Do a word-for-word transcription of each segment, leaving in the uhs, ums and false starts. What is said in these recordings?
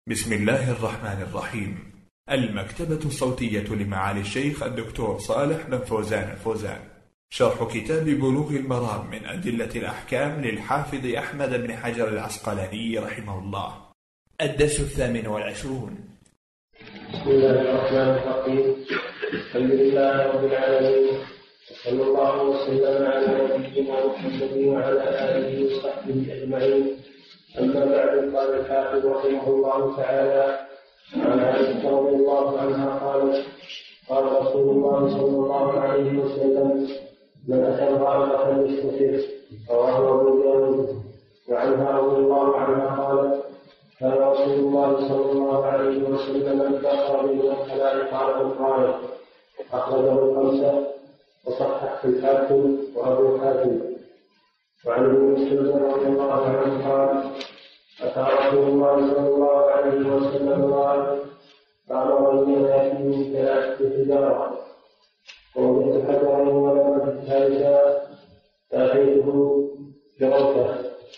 بسم الله الرحمن الرحيم. المكتبة الصوتية لمعالي الشيخ الدكتور صالح بن فوزان الفوزان، شرح كتاب بلوغ المرام من أدلة الأحكام للحافظ أحمد بن حجر العسقلاني رحمه الله. الدرس الثامن والعشرون. بسم الله الرحمن الرحيم. الحمد لله رب العالمين، وصلى الله وسلم على نبينا محمد وعلى آله وصحبه أجمعين. أما بعد، قال الحافظ رحمه الله تعالى: عن عائشة رضي الله عنها قالت: قال رسول الله صلى الله عليه وسلم: من أتى الغائط فليستتر. رواه أبو داود. وعنها رضي الله عنها قالت: كان رسول الله صلى الله عليه وسلم إذا خرج من الخلاء قال الغائط. أخرجه الخمسة وصححه الحاكم وأبو حاتم. وعن ابن مسعود رضي الله عنه قال: أتى رسول الله صلى الله عليه وسلم الغائط فأمرني أن آتيه من ثلاثة حجارة، ووجدت حجرا ولم أجد ثالثا فأتيته بروكة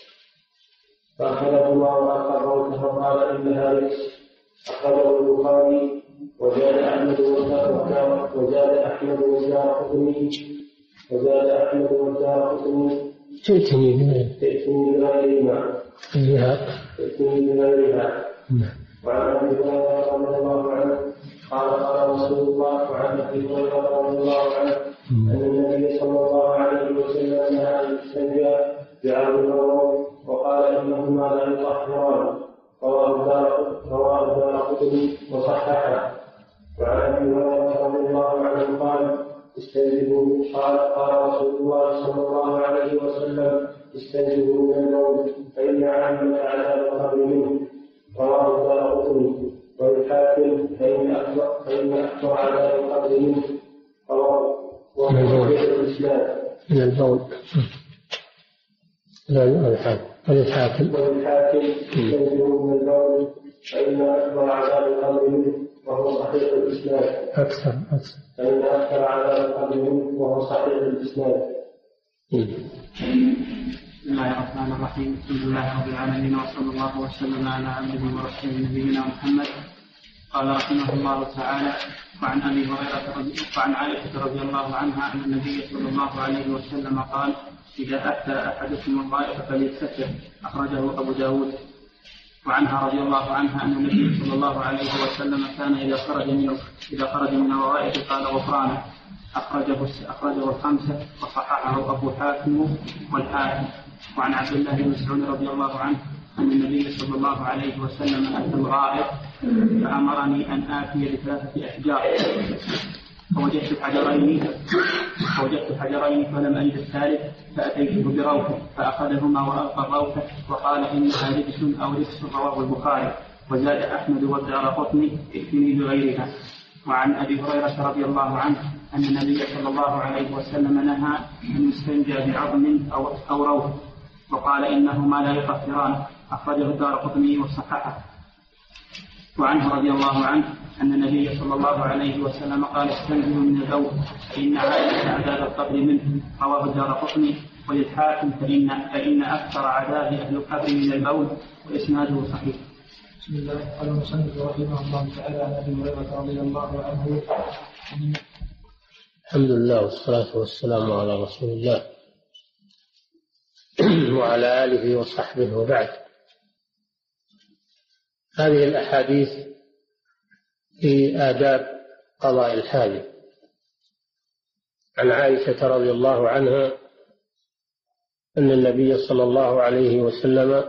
فأخذهما وألقى الروكة فقال: إنها ركس. أخرجه البخاري. وزاد أحمد وزاد أحمد والدارقطني وزاد أحمد والدارقطني تأتني تأتني بغيرهما تأتني بغيرها. وعن أبي هريرة رضي الله عنه قال: قال رسول الله وعن أبي هريرة رضي الله عنه أن النبي صلى الله عليه وسلم نهى أن يستنجى بعرض الروض وقال: إنهما لا يطهران. رواه الدارقطني وصححه. وعن أبي هريرة رضي الله عنه قال: استنجدوا قال قال رسول الله صلى الله عليه وسلم: استنجدوا من النوم فإن عامة عذاب القبر منه. رواه الدارقطني. والحاكم فإن أكبر فإن أكبر عذاب القبر منه. رواه الإسلام من البول. لا الحاكم والحاكم والحاكم استنجدوا من النوم فإن أكبر عذاب القبر منه وهو صحيح الإسلام. أكثر أكثر فإن أكثر على القبر منه وهو صحيح الإسلام. بسم الله الرحمن الرحيم. الحمد لله رب العالمين، وصلى الله وسلم على عبده ورسوله نبينا محمد. قال رحمه الله تعالى: وعن أبي هريرة رضي وعن عائشة رضي الله عنها أن النبي صلى الله عليه وسلم قال: إذا أتى أحدكم الغائط فليستتر. أخرجه أبو داود. وعنها رضي الله عنها أن النبي صلى الله عليه وسلم كان إذا خرج من إذا خرج من الغائط قال: غفرانك. أخرجه أخرجه الخمسة وصححه أبو حاتم والحاكم. وعن عبد الله بن مسعود رضي الله عنه أن النبي صلى الله عليه وسلم أتى الغائط فأمرني أن آتي بثلاثة أحجار، فوجدت حجرين فوجدت حجرين فلم أجد الثالث فأتيته بروكة فأخذهما وألقى الروكة وقال: إنها رجس أو رجس. رواه البخاري. وزاد أحمد والدارقطني: ائتني بغيرها. وعن أبي هريرة رضي الله عنه أن النبي صلى الله عليه وسلم نهى أن يستنجى بعظم أو, أو روث وقال: إنهما لا يطهران. أخرجه الدارقطني وصححه. وعنه رضي الله عنه أن النبي صلى الله عليه وسلم قال: استنجوا من البول فإن عائشة عذاب القبر منه. رواه الدارقطني. وللحاكم فإن, فإن أكثر عذاب أهل القبر من البول، وإسناده صحيح. بسم الله. قال المصنف رحمه الله تعالى عن أبي هريرة رضي الله عنه: الحمد لله والصلاة والسلام على رسول الله وعلى آله وصحبه. وبعد، هذه الأحاديث في آداب قضاء الحاجة. عن عائشة رضي الله عنها أن النبي صلى الله عليه وسلم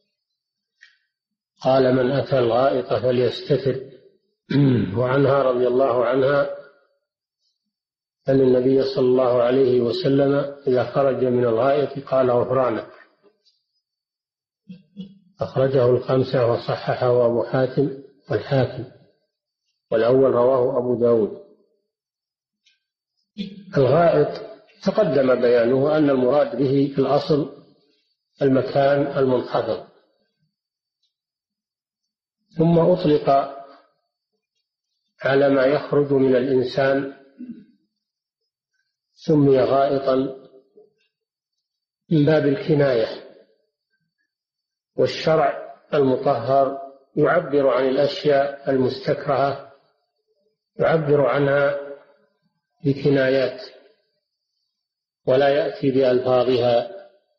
قال: من أتى الغائط فليستتر. وعنها رضي الله عنها أن النبي صلى الله عليه وسلم إذا خرج من الغائط قال: غفرانك. أخرجه الخمسة وصححه أبو حاتم والحاكم، والأول رواه أبو داود. الغائط تقدم بيانه أن المراد به في الأصل المكان المنخفض، ثم أطلق على ما يخرج من الإنسان سمي غائطا من باب الكناية، والشرع المطهر يعبر عن الأشياء المستكرهة، يعبر عنها بكنايات ولا يأتي بألفاظها.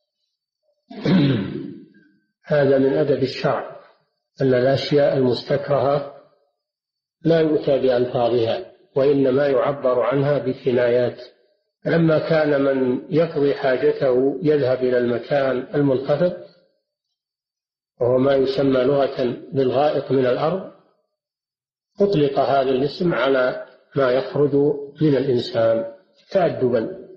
هذا من أدب الشرع، أن الأشياء المستكرهة لا يؤتى بألفاظها وإنما يعبر عنها بكنايات. لما كان من يقضي حاجته يذهب إلى المكان المنخفض وهو ما يسمى لغة بالغائط من الأرض، أطلق هذا الاسم على ما يخرج من الإنسان تأدبا.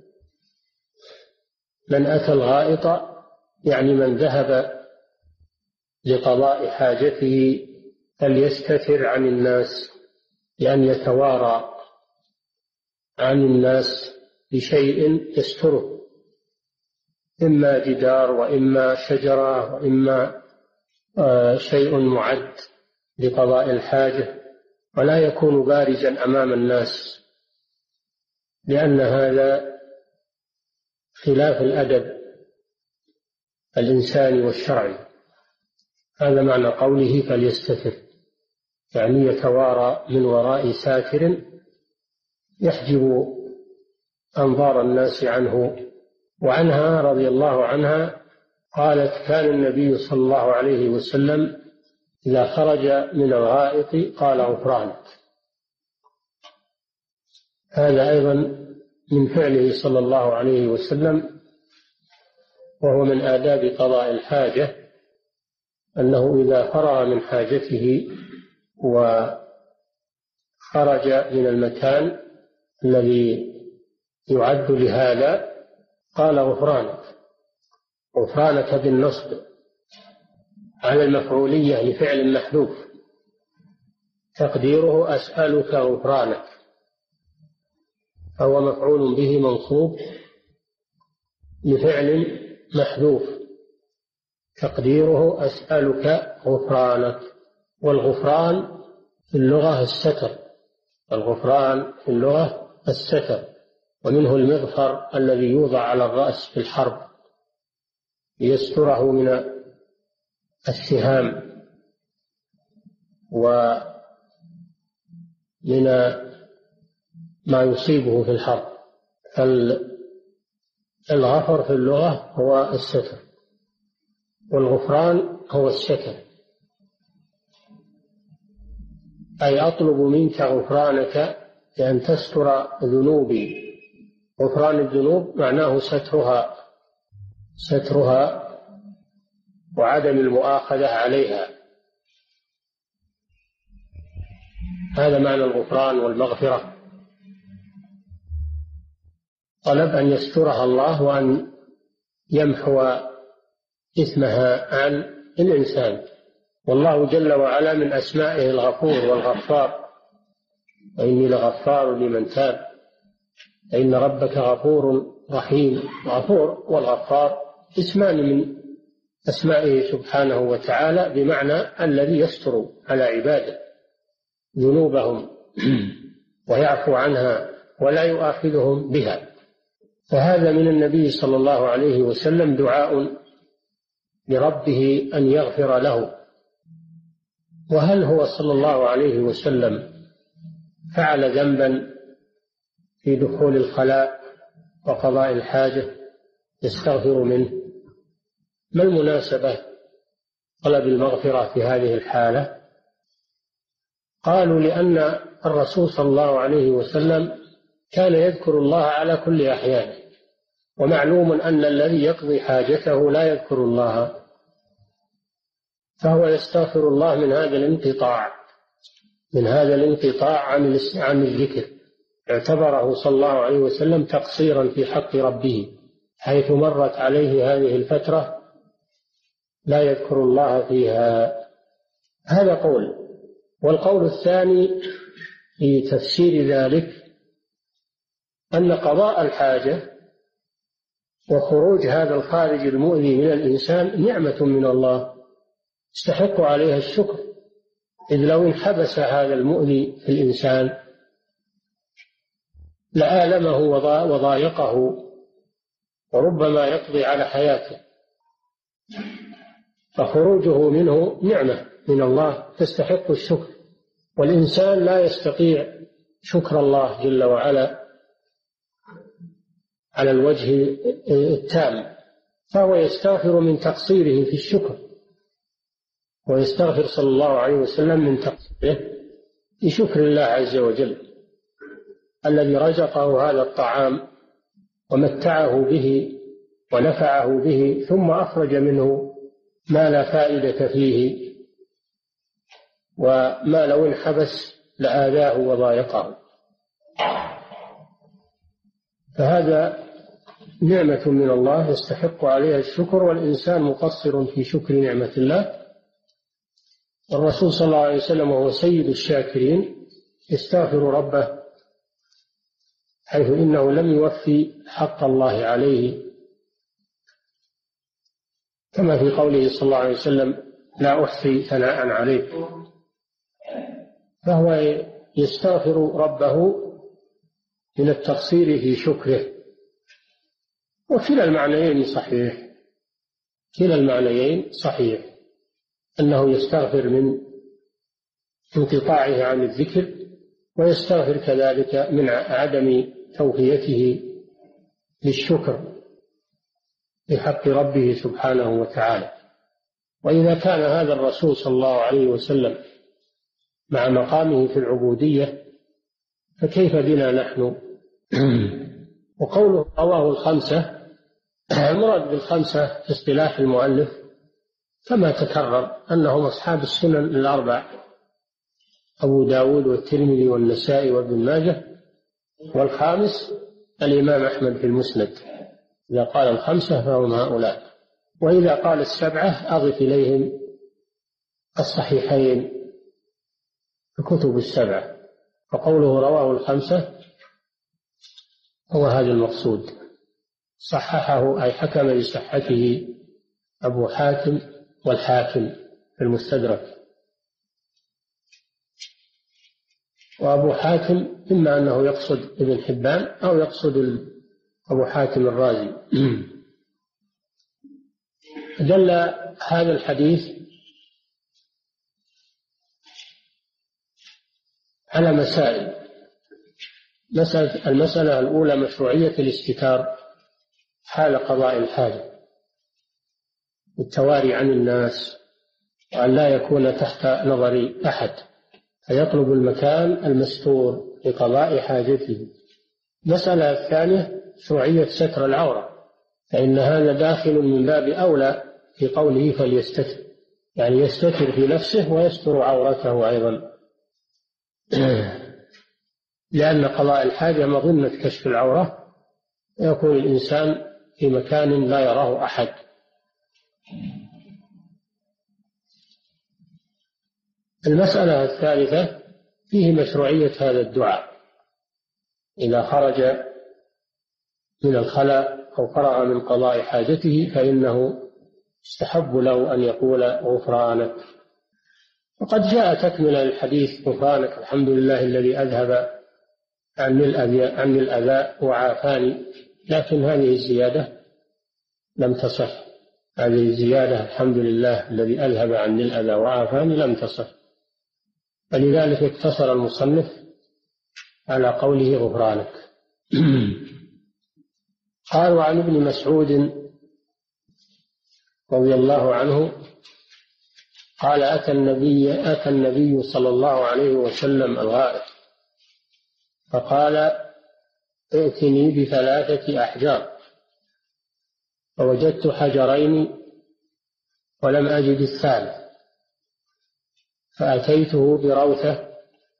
من أتى الغائط يعني من ذهب لقضاء حاجته فليستتر عن الناس، لأن يتوارى عن الناس بشيء يستره، إما جدار وإما شجرة وإما شيء معد لقضاء الحاجة، ولا يكون بارزا أمام الناس، لأن هذا خلاف الأدب الإنساني والشرعي. هذا معنى قوله فليستتر، يعني يتوارى من وراء ساتر يحجب أنظار الناس عنه. وعنها رضي الله عنها قالت: كان النبي صلى الله عليه وسلم إذا خرج من الغائط قال غفرانك. هذا أيضا من فعله صلى الله عليه وسلم، وهو من آداب قضاء الحاجة، أنه إذا فرغ من حاجته وخرج من المكان الذي يعد لهذا قال غفرانك. غفرانك بالنصب على المفعولية لفعل محذوف، تقديره أسألك غفرانك، فهو مفعول به منصوب لفعل محذوف، تقديره أسألك غفرانك. والغفران في اللغة الستر، الغفران في اللغة الستر، ومنه المغفر الذي يوضع على الرأس في الحرب ليستره من السهام ومن ما يصيبه في الحرب. فالغفر في اللغة هو الستر، والغفران هو الستر، أي أطلب منك غفرانك لأن تستر ذنوبي. غفران الذنوب معناه سترها سترها وعدم المؤاخذة عليها. هذا معنى الغفران والمغفرة، طلب أن يسترها الله وأن يمحو إثمها عن الإنسان. والله جل وعلا من أسمائه الغفور والغفار، وإني لغفار لمن تاب، فإن ربك غفور رحيم. غفور والغفار اسمان من أسمائه سبحانه وتعالى، بمعنى الذي يستر على عباده ذنوبهم ويعفو عنها ولا يؤاخذهم بها. فهذا من النبي صلى الله عليه وسلم دعاء لربه أن يغفر له. وهل هو صلى الله عليه وسلم فعل ذنبا في دخول الخلاء وقضاء الحاجة يستغفر منه؟ ما المناسبة طلب المغفرة في هذه الحالة؟ قالوا لأن الرسول صلى الله عليه وسلم كان يذكر الله على كل أحيانه، ومعلوم أن الذي يقضي حاجته لا يذكر الله، فهو يستغفر الله من هذا الانقطاع من هذا الانقطاع عن عن الذكر. اعتبره صلى الله عليه وسلم تقصيرا في حق ربه، حيث مرت عليه هذه الفترة لا يذكر الله فيها. هذا قول. والقول الثاني في تفسير ذلك أن قضاء الحاجة وخروج هذا الخارج المؤذي من الإنسان نعمة من الله يستحق عليها الشكر، إذ لو انحبس هذا المؤذي في الإنسان لآلمه وضايقه وربما يقضي على حياته، فخروجه منه نعمة من الله تستحق الشكر، والإنسان لا يستطيع شكر الله جل وعلا على الوجه التام، فهو يستغفر من تقصيره في الشكر، ويستغفر صلى الله عليه وسلم من تقصيره لشكر الله عز وجل الذي رزقه هذا الطعام ومتعه به ونفعه به، ثم أخرج منه ما لا فائدة فيه، وما لو انحبس لآذاه وضايقه. فهذا نعمة من الله يستحق عليها الشكر، والإنسان مقصر في شكر نعمة الله. والرسول صلى الله عليه وسلم وهو سيد الشاكرين يستغفر ربه، حيث إنه لم يوفي حق الله عليه، كما في قوله صلى الله عليه وسلم: لا أحصي ثناء عليك. فهو يستغفر ربه من التقصير في شكره. وكلا المعنيين صحيح، كلا المعنيين صحيح، أنه يستغفر من انقطاعه عن الذكر، ويستغفر كذلك من عدم توفيته للشكر بحق ربه سبحانه وتعالى. وإذا كان هذا الرسول صلى الله عليه وسلم مع مقامه في العبودية، فكيف بنا نحن؟ وقوله رواه الخمسة، المراد بالخمسة في اصطلاح المؤلف كما تكرر أنهم أصحاب السنن الأربع: أبو داود والترمذي والنسائي وابن ماجه، والخامس الإمام أحمد في المسند. إذا قال الخمسة فهم هؤلاء، وإذا قال السبعة أضف إليهم الصحيحين في كتب السبعة. فقوله رواه الخمسة هو هذا المقصود. صححه أي حكم بصحته أبو حاتم والحاكم في المستدرك. وأبو حاتم إما أنه يقصد ابن حبان أو يقصد أبو حاتم الرازي. دل هذا الحديث على مسائل. مسألة المسألة الأولى مشروعية الاستتار حال قضاء الحاجة، التواري عن الناس، وأن لا يكون تحت نظر أحد، فيطلب المكان المستور لقضاء حاجته. المسألة الثانية مشروعية ستر العورة، فإن هذا داخل من باب أولى في قوله فليستتر، يعني يستتر في نفسه ويستر عورته أيضا، لأن قضاء الحاجة مظنة كشف العورة، يكون الإنسان في مكان لا يراه أحد. المسألة الثالثة فيه مشروعية هذا الدعاء إذا خرج من الخلاء أو فرغ من قضاء حاجته، فإنه يستحب له أن يقول غفرانك. وقد جاء تكملة الحديث: غفرانك الحمد لله الذي أذهب عني الأذى وعافاني. لكن هذه الزيادة لم تصح، هذه الزيادة الحمد لله الذي أذهب عني الأذى وعافاني لم تصح، فلذلك اقتصر المصنف على قوله غفرانك. قال: وعن ابن مسعود رضي الله عنه قال: أتى النبي, أتى النبي صلى الله عليه وسلم الغائط فقال: ائتني بثلاثة أحجار، فوجدت حجرين ولم أجد الثالث، فأتيته بروثة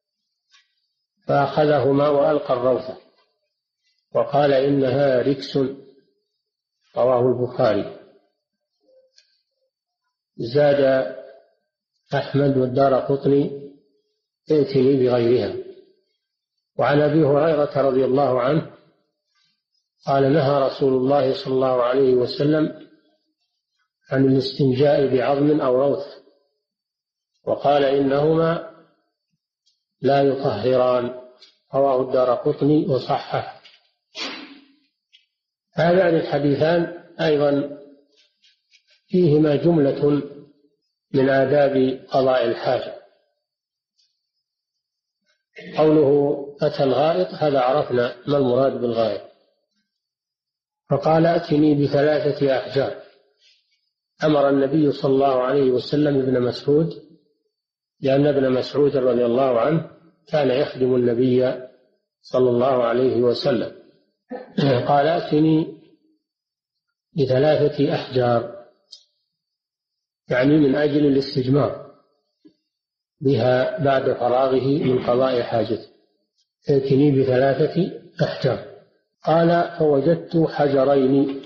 فأخذهما وألقى الروثة وقال: إنها ركس. رواه البخاري. زاد أحمد والدارقطني: ائتني بغيرها. وعن أبي هريرة رضي الله عنه قال: نهى رسول الله صلى الله عليه وسلم عن الاستنجاء بعظم أو روث، وقال: إنهما لا يطهران. رواه الدارقطني وصححه. هذان الحديثان أيضا فيهما جملة من آداب قضاء الحاجة. قوله أتى الغائط، هذا عرفنا ما المراد بالغائط. فقال ائتني بثلاثة أحجار. أمر النبي صلى الله عليه وسلم ابن مسعود، لأن ابن مسعود رضي الله عنه كان يخدم النبي صلى الله عليه وسلم. قال ائتني بثلاثة أحجار، يعني من أجل الاستجمار بها بعد فراغه من قضاء حاجته. ائتني بثلاثة أحجار. قال فوجدت حجرين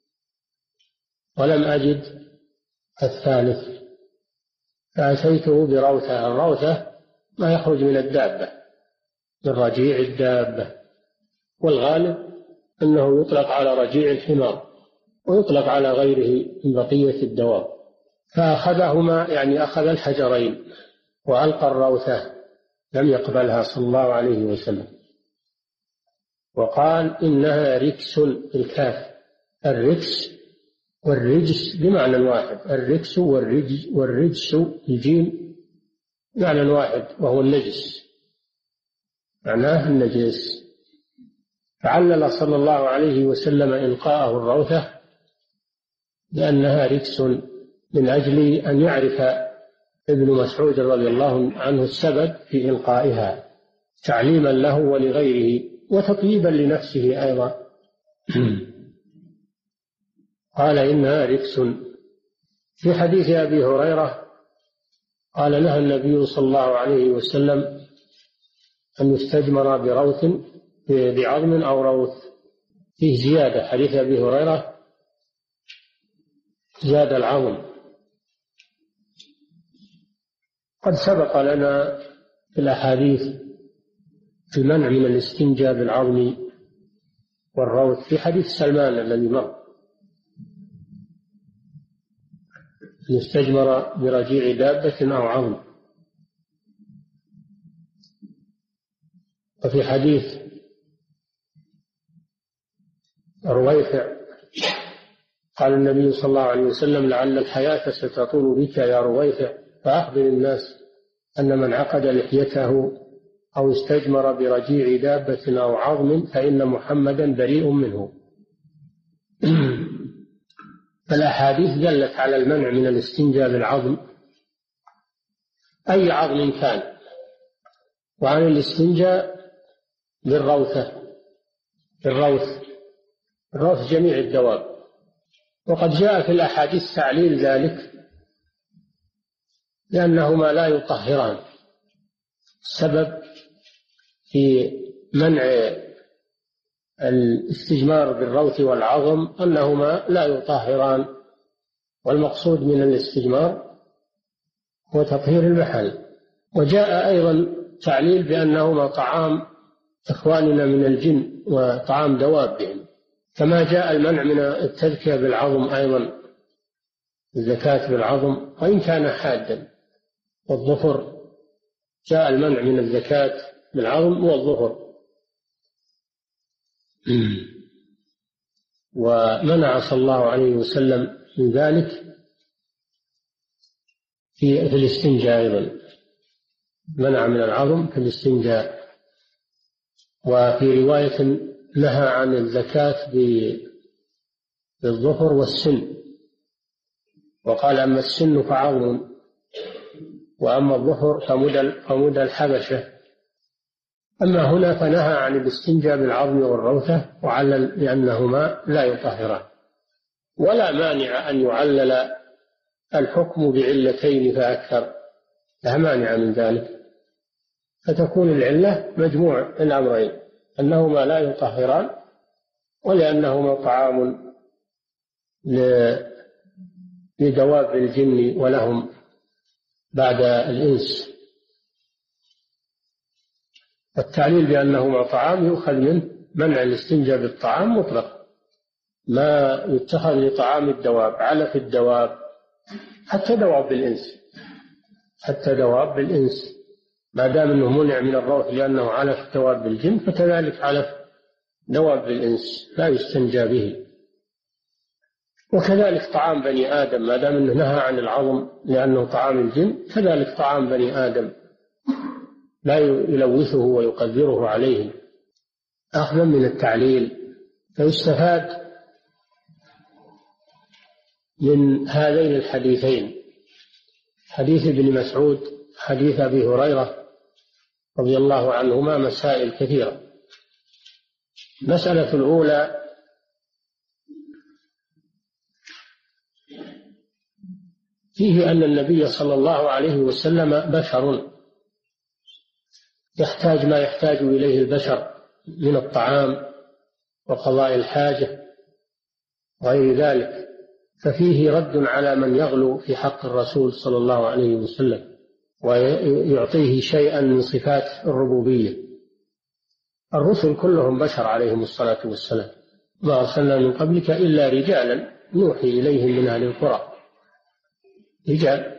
ولم أجد الثالث، فأتيته بروثة. الروثة ما يخرج من الدابة، من رجيع الدابة، والغالب أنه يطلق على رجيع الحمار ويطلق على غيره من بقية الدواب. فأخذهما، يعني أخذ الحجرين وألقى الروثة، لم يقبلها صلى الله عليه وسلم، وقال إنها ركس بالكاف. الركس والرجس بمعنى واحد، الركس والرجس والرجس الجيم معنى واحد، وهو النجس، معناه النجس. فعلل صلى الله عليه وسلم إلقاءه الروثة لأنها ركس، من أجل أن يعرف ابن مسعود رضي الله عنه السبب في إلقائها، تعليما له ولغيره وتطييبا لنفسه أيضا. قال إنها ركس. في حديث أبي هريرة قال نهى النبي صلى الله عليه وسلم أن يستجمر بروث بعظم أو روث. فيه زيادة، حديث أبي هريرة زاد العظم. قد سبق لنا في الأحاديث المنع من الاستنجاء بالعظم والروث في حديث سلمان الذي مر، يستجمر برجيع دابة أو عظم. وفي حديث رويفع قال النبي صلى الله عليه وسلم لعل الحياة ستطول بك يا رويفع، فأخبر الناس أن من عقد لحيته أو استجمر برجيع دابة أو عظم فإن محمدا بريء منه. فالأحاديث دلت على المنع من الاستنجاء بالعظم، أي عظم كان، وعن الاستنجاء بالروثة، بالروث الروث جميع الدواب. وقد جاء في الأحاديث تعليل ذلك لأنهما لا يطهران. السبب في منع الاستجمار بالروث والعظم أنهما لا يطهران، والمقصود من الاستجمار هو تطهير المحل. وجاء أيضا تعليل بأنهما طعام إخواننا من الجن وطعام دوابهم، كما جاء المنع من التذكية بالعظم أيضا، الزكاة بالعظم وإن كان حادا. والظفر جاء المنع من الزكاة بالعظم والظفر. ومنع صلى الله عليه وسلم من ذلك في, في الاستنجاء أيضا، منع من العظم في الاستنجاء. وفي رواية نهى عن الزكاة بالظفر والسن، وقال أما السن فعظم وأما الظفر فمدى الحبشة. أما هنا فنهى عن الاستنجاء بالعظم والروثة، وعلل لأنهما لا يطهران. ولا مانع أن يعلل الحكم بعلتين فأكثر، لا مانع من ذلك، فتكون العلة مجموع الأمرين، أنهما لا يطهران ولأنهما طعام لدواب الجن ولهم بعد الإنس. والتعليل بأنهما طعام يؤخذ منه منع الاستنجاء بالطعام مطلق، ما يتخذ لطعام الدواب، علف الدواب، حتى دواب الإنس، حتى دواب الإنس ما دام أنه منع من الروث لأنه علف دواب الجن، فكذلك علف دواب الإنس لا يستنجى به. وكذلك طعام بني آدم ما دام أنه نهى عن العظم لأنه طعام الجن، كذلك طعام بني آدم لا يلوثه ويقدره عليه أخذا من التعليل. فيستفاد من هذين الحديثين، حديث ابن مسعود حديث أبي هريرة رضي الله عنهما، مسائل كثيرة. المسألة الأولى فيه أن النبي صلى الله عليه وسلم بشر يحتاج ما يحتاج إليه البشر من الطعام وقضاء الحاجة وغير ذلك، ففيه رد على من يغلو في حق الرسول صلى الله عليه وسلم ويعطيه شيئا من صفات الربوبية. الرسل كلهم بشر عليهم الصلاة والسلام، ما أرسلنا من قبلك إلا رجالا نوحي إليهم من أهل القرى، رجال.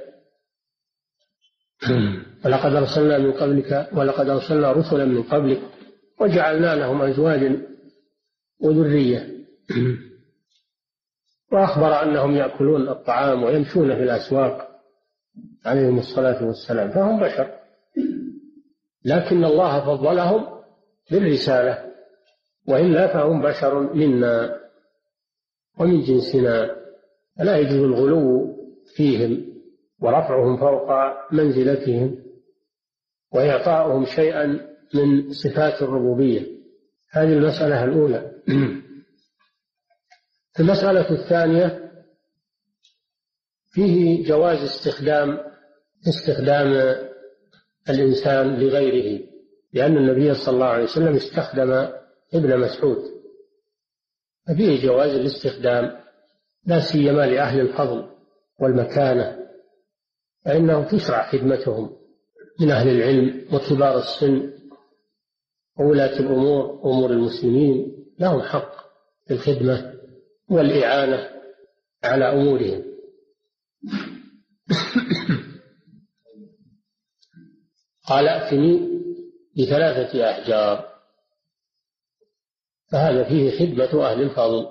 ولقد أرسلنا من قبلك ولقد أرسلنا رسلا من قبلك وجعلنا لهم أزواجا وذرية. وأخبر أنهم يأكلون الطعام ويمشون في الأسواق عليهم الصلاة والسلام، فهم بشر، لكن الله فضلهم بالرسالة، وإلا فهم بشر منا ومن جنسنا، فلا يجوز الغلو فيهم ورفعهم فوق منزلتهم وإعطاؤهم شيئا من صفات الربوبية. هذه المسألة الأولى. المسألة الثانية فيه جواز استخدام استخدام الإنسان لغيره، لأن النبي صلى الله عليه وسلم استخدم ابن مسعود، ففيه جواز الاستخدام لا سيما لأهل الفضل والمكانة، فإنه تشرع خدمتهم من أهل العلم وكبار السن وولاة الأمور أمور المسلمين، لهم حق في الخدمة والإعانة على أمورهم. قال ائتني بثلاثة أحجار، فهذا فيه خدمة أهل الفضل.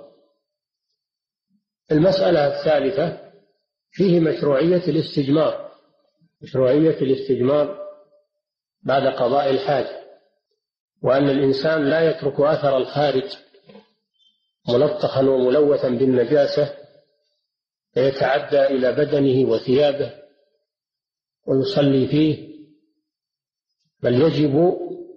المسألة الثالثة فيه مشروعية الاستجمار، مشروعية الاستجمار بعد قضاء الحاجة، وأن الإنسان لا يترك أثر الخارج ملطخا وملوثا بالنجاسة فيتعدى إلى بدنه وثيابه ويصلي فيه، بل يجب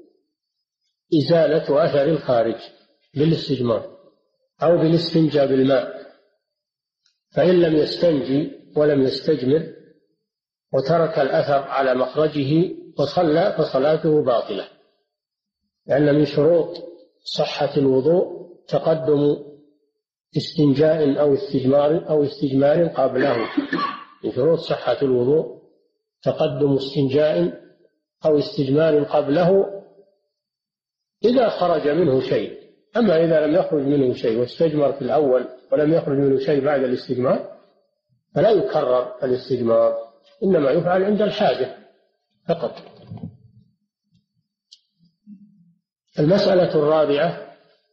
إزالة أثر الخارج بالاستجمار أو بالاستنجاء بالماء. فإن لم يستنجي ولم يستجمر وترك الأثر على مخرجه وصلى فصلاته باطلة، لأن من شروط صحة الوضوء تقدم استنجاء أو استجمار أو استجمار قبله. من شروط صحة الوضوء تقدم استنجاء أو استجمار قبله إذا خرج منه شيء. أما إذا لم يخرج منه شيء واستجمر في الأول ولم يخرج منه شيء بعد الاستجمار فلا يكرر الاستجمار، إنما يفعل عند الحاجة فقط. المسألة الرابعة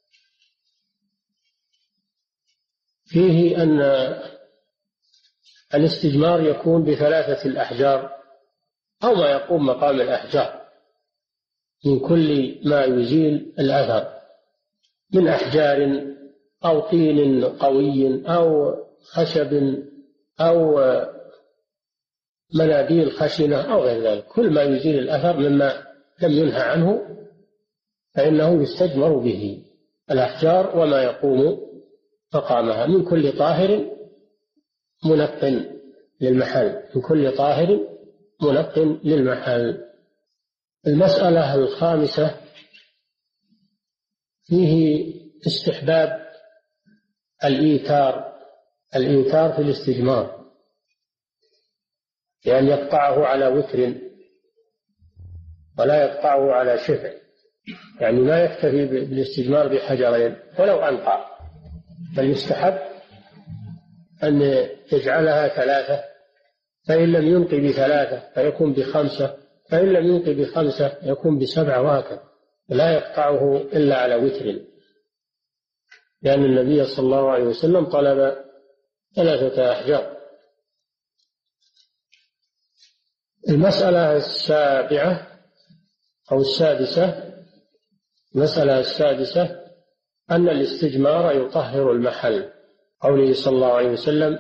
فيه أن الاستجمار يكون بثلاثة الأحجار أو ما يقوم مقام الأحجار من كل ما يزيل الأثر من أحجار أو طين قوي أو خشب أو مناديل خشنة أو غير ذلك، كل ما يزيل الأثر مما لم ينهى عنه فإنه يستجمر به الأحجار وما يقوم مقامها من كل طاهر منق للمحل، من كل طاهر منق للمحل. المسألة الخامسة فيه استحباب الإيتار، الإيتار في الاستجمار، يعني يقطعه على وتر ولا يقطعه على شفع، يعني ما يكتفي بالاستجمار بحجرين ولو أنقع، بل يستحب أن يجعلها ثلاثة، فإن لم ينق بثلاثة فيكون بخمسة، فإن لم ينق بخمسة يكون بسبعة، وهكذا، لا يقطعه إلا على وتر، لأن النبي صلى الله عليه وسلم طلب ثلاثة أحجار. المسألة السابعة أو السادسة، المسألة السادسة أن الاستجمار يطهر المحل، قوله صلى الله عليه وسلم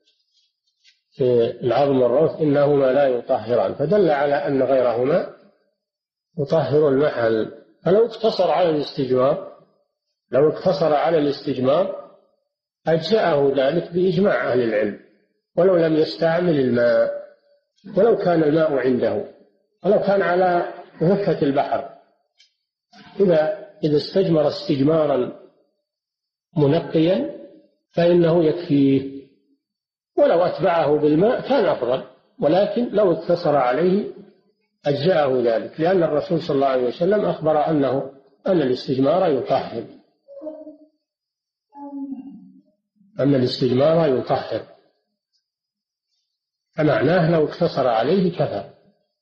في العظم والروث إنهما لا يطهران، فدل على أن غيرهما يطهر المحل. فلو اقتصر على الاستجمار لو اقتصر على الاستجمار أجزأه ذلك بإجماع أهل العلم، ولو لم يستعمل الماء، ولو كان الماء عنده، ولو كان على ضفة البحر، إذا إذا استجمر استجمارا منقيا فإنه يكفيه، ولو أتبعه بالماء كان أفضل، ولكن لو اقتصر عليه أجزأه ذلك، لأن الرسول صلى الله عليه وسلم أخبر أنه أن الاستجمار يطهر أن الاستجمار يطهر فمعناه لو اقتصر عليه كفى.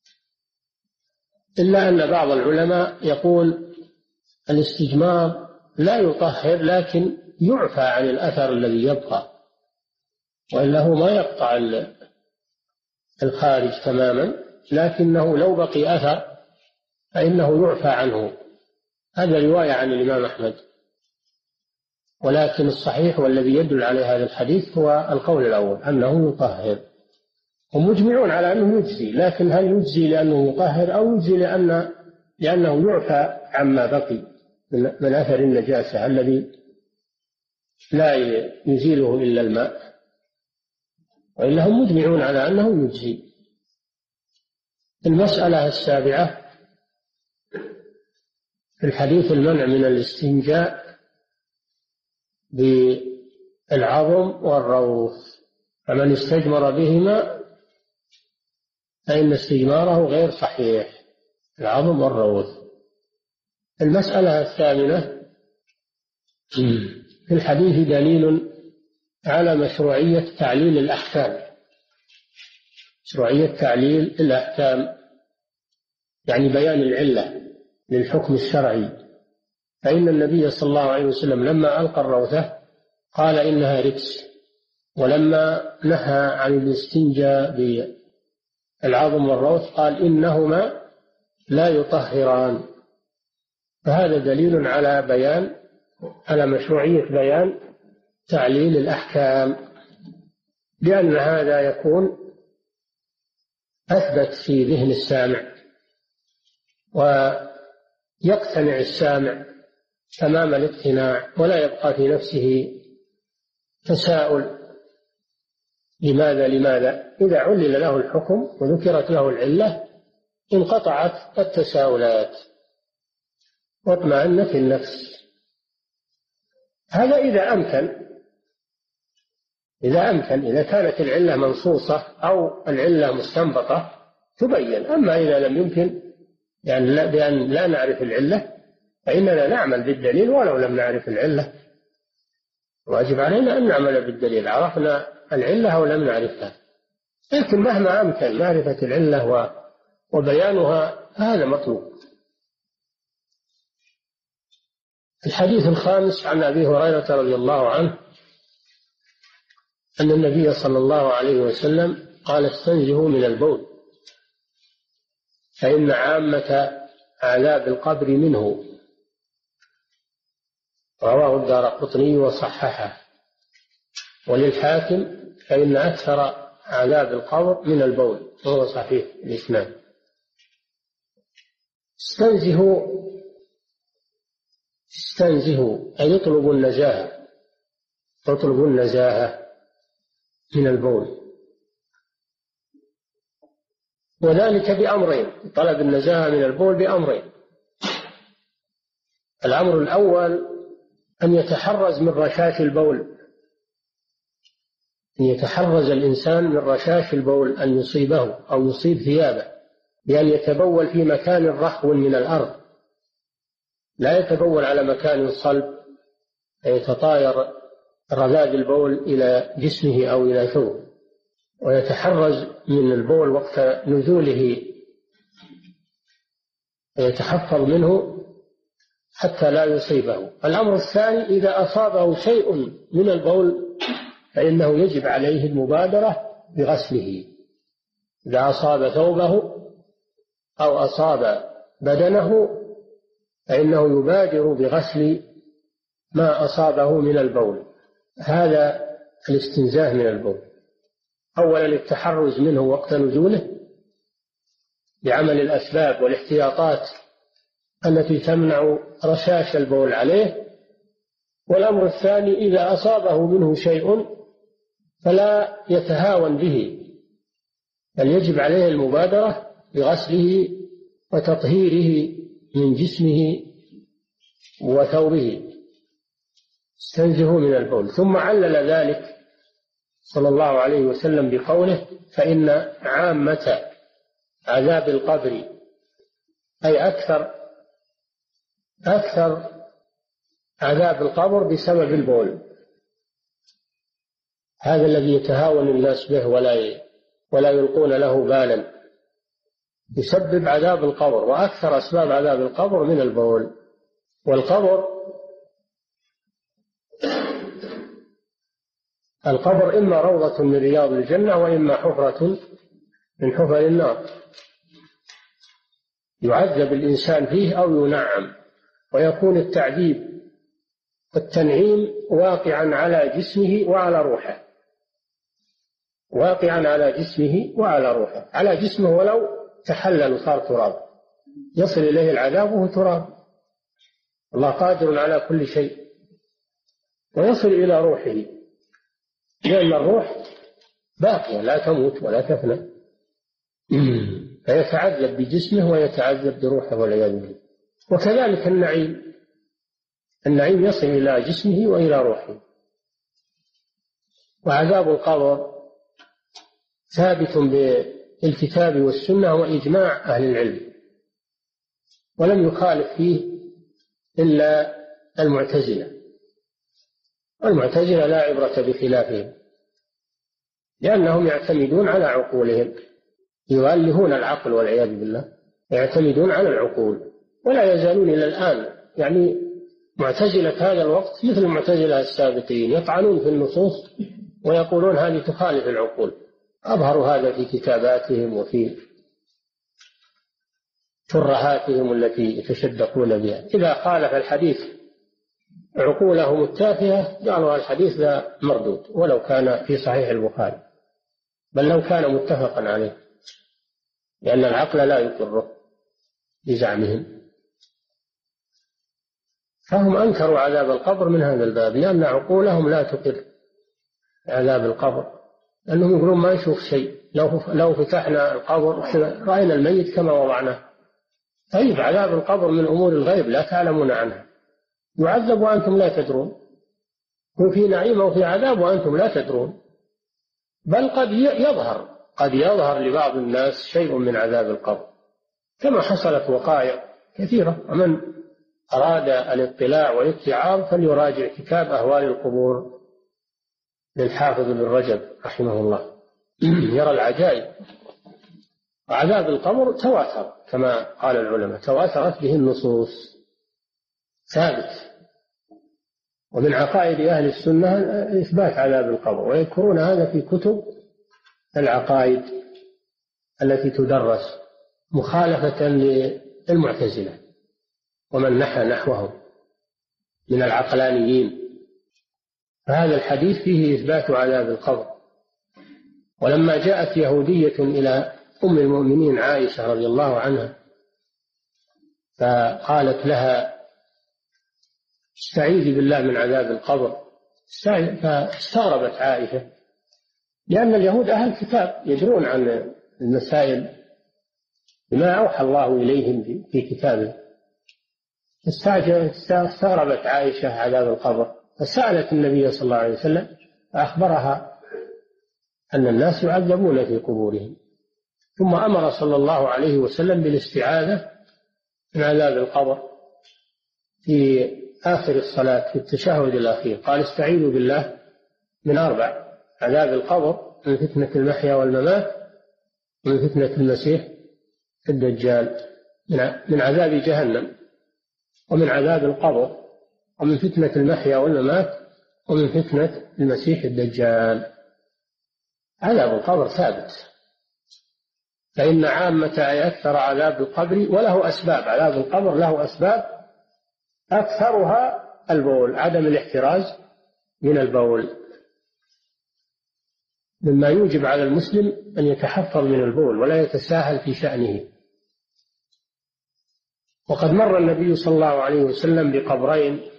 إلا أن بعض العلماء يقول الاستجمار لا يطهر، لكن يعفى عن الأثر الذي يبقى، وإلا هو ما يقطع الخارج تماما، لكنه لو بقي أثر فإنه يعفى عنه. هذا رواية عن الإمام أحمد، ولكن الصحيح والذي يدل على هذا الحديث هو القول الأول أنه يطهر. هم مجمعون على أنه يجزي، لكن هل يجزي لأنه يطهر أو يجزي لأن لأنه يعفى عما بقي من أثر النجاسة الذي لا يزيله إلا الماء، وإلا هم مجمعون على أنه يجزي. المسألة السابعة في الحديث المنع من الاستنجاء بالعظم والروث، فمن استجمر بهما فإن استجماره غير صحيح، العظم والروث. المسألة الثامنة في الحديث دليل على مشروعية تعليل الأحكام، مشروعية تعليل الأحكام يعني بيان العلة للحكم الشرعي، فإن النبي صلى الله عليه وسلم لما ألقى الروثة قال إنها رجس، ولما نهى عن الاستنجاء بالعظم والروث قال إنهما لا يطهران. فهذا دليل على بيان على مشروعية بيان تعليل الأحكام، لأن هذا يكون أثبت في ذهن السامع، ويقتنع السامع تمام الاقتناع، ولا يبقى في نفسه تساؤل لماذا لماذا. إذا علل له الحكم وذكرت له العلة انقطعت التساؤلات واطمأنت النفس. هذا إذا أمكن إذا أمكن إذا كانت العلة منصوصة أو العلة مستنبطة تبين. أما إذا لم يمكن يعني لا بأن لا نعرف العلة فإننا نعمل بالدليل ولو لم نعرف العلة، واجب علينا أن نعمل بالدليل عرفنا العلة أو لم نعرفها. لكن مهما أمكن معرفة العلة وبيانها هذا مطلوب. الحديث الخامس عن أبي هريرة رضي الله عنه أن النبي صلى الله عليه وسلم قال استنزهوا من البول فإن عامة عذاب القبر منه، رواه الدارقطني وصححه، وللحاكم فإن أكثر عذاب القبر من البول، وهو صحيح الإسناد. استنزهوا استنزهوا أي يطلبوا النزاهة، يطلبوا النزاهة من البول، وذلك بأمرين، طلب النزاهة من البول بأمرين. الأمر الأول أن يتحرز من رشاش البول، أن يتحرز الإنسان من رشاش البول أن يصيبه أو يصيب ثيابه، بأن يتبول في مكان رخو من الأرض، لا يتبول على مكان صلب يتطاير رذاذ البول إلى جسمه أو إلى ثوبه، ويتحرز من البول وقت نزوله ويتحفظ منه حتى لا يصيبه. الأمر الثاني إذا أصابه شيء من البول فإنه يجب عليه المبادرة بغسله. إذا أصاب ثوبه أو أصاب بدنه فإنه يبادر بغسل ما أصابه من البول. هذا الاستنزاه من البول، أولا للتحرز منه وقت نزوله بعمل الأسباب والاحتياطات التي تمنع رشاش البول عليه. والأمر الثاني إذا أصابه منه شيء فلا يتهاون به، بل يجب عليه المبادرة بغسله وتطهيره من جسمه وثوبه، استنزه من البول. ثم علل ذلك صلى الله عليه وسلم بقوله: فإن عامة عذاب القبر، أي أكثر أكثر عذاب القبر بسبب البول. هذا الذي يتهاون الناس به ولا ولا يلقون له بالا، يسبب عذاب القبر، وأكثر أسباب عذاب القبر من البول. والقبر القبر إما روضة من رياض الجنة وإما حفرة من حفر النار، يعذب الإنسان فيه أو ينعم، ويكون التعذيب والتنعيم واقعا على جسمه وعلى روحه، واقعا على جسمه وعلى روحه. على جسمه ولو تحلل وصار تراب، يصل إليه العذاب وهو تراب، الله قادر على كل شيء. ويصل إلى روحه، لأن الروح باقية لا تموت ولا تفنى، فيتعذب بجسمه ويتعذب بروحه والعياذ بالله. وكذلك النعيم، النعيم يصل إلى جسمه وإلى روحه. وعذاب القبر ثابت بالكتاب والسنة وإجماع أهل العلم، ولم يخالف فيه إلا المعتزلة، والمعتزلة لا عبرة بخلافهم، لأنهم يعتمدون على عقولهم، يغلهون العقل والعياذ بالله، يعتمدون على العقول، ولا يزالون إلى الآن. يعني معتزلة هذا الوقت مثل المعتزلة السابقين، يطعنون في النصوص ويقولون هذه تخالف العقول. أظهروا هذا في كتاباتهم وفي ترهاتهم التي يتشدقون بها. إذا خالف الحديث عقولهم التافهة قالوا الحديث ذا مردود ولو كان في صحيح البخاري، بل لو كان متفقا عليه، لأن العقل لا يقره بزعمهم. فهم أنكروا عذاب القبر من هذا الباب، لأن عقولهم لا تقر عذاب القبر، لأنهم يقولون ما نشوف شيء، لو لو فتحنا القبر رأينا الميت كما وضعناه. طيب عذاب القبر من أمور الغيب لا تعلمون عنها، يعذب وأنتم لا تدرون، وفي نعيم وفي عذاب وأنتم لا تدرون. بل قد يظهر قد يظهر لبعض الناس شيء من عذاب القبر، كما حصلت وقائع كثيرة. ومن أراد الاطلاع والاتعاظ فليراجع كتاب أهوال القبور للحافظ بن رجب رحمه الله، يرى العجائب. وعذاب القبر تواتر كما قال العلماء، تواترت به النصوص، ثابت. ومن عقائد أهل السنة إثبات عذاب القبر، ويذكرون هذا في كتب العقائد التي تدرس، مخالفة للمعتزلة ومن نحى نحوهم من العقلانيين. فهذا الحديث فيه إثبات عذاب القبر. ولما جاءت يهودية إلى أم المؤمنين عائشة رضي الله عنها فقالت لها استعيذي بالله من عذاب القبر، فاستغربت عائشة، لأن اليهود أهل كتاب يدرون عن المسائل بما أوحى الله إليهم في كتابه. استغربت عائشة عذاب القبر، فسألت النبي صلى الله عليه وسلم فأخبرها أن الناس يعذبون في قبورهم. ثم أمر صلى الله عليه وسلم بالاستعاذة من عذاب القبر في آخر الصلاة في التشهد الأخير، قال استعيذوا بالله من أربع: عذاب القبر، من فتنة المحيا والممات، ومن فتنة المسيح الدجال، من عذاب جهنم، ومن عذاب القبر، ومن فتنة المحيا والممات، ومن فتنة المسيح الدجال. عذاب القبر ثابت، فإن عامة أي أكثر عذاب القبر، وله أسباب. عذاب القبر له أسباب، أكثرها البول، عدم الاحتراز من البول، مما يوجب على المسلم أن يتحفظ من البول ولا يتساهل في شأنه. وقد مر النبي صلى الله عليه وسلم بقبرين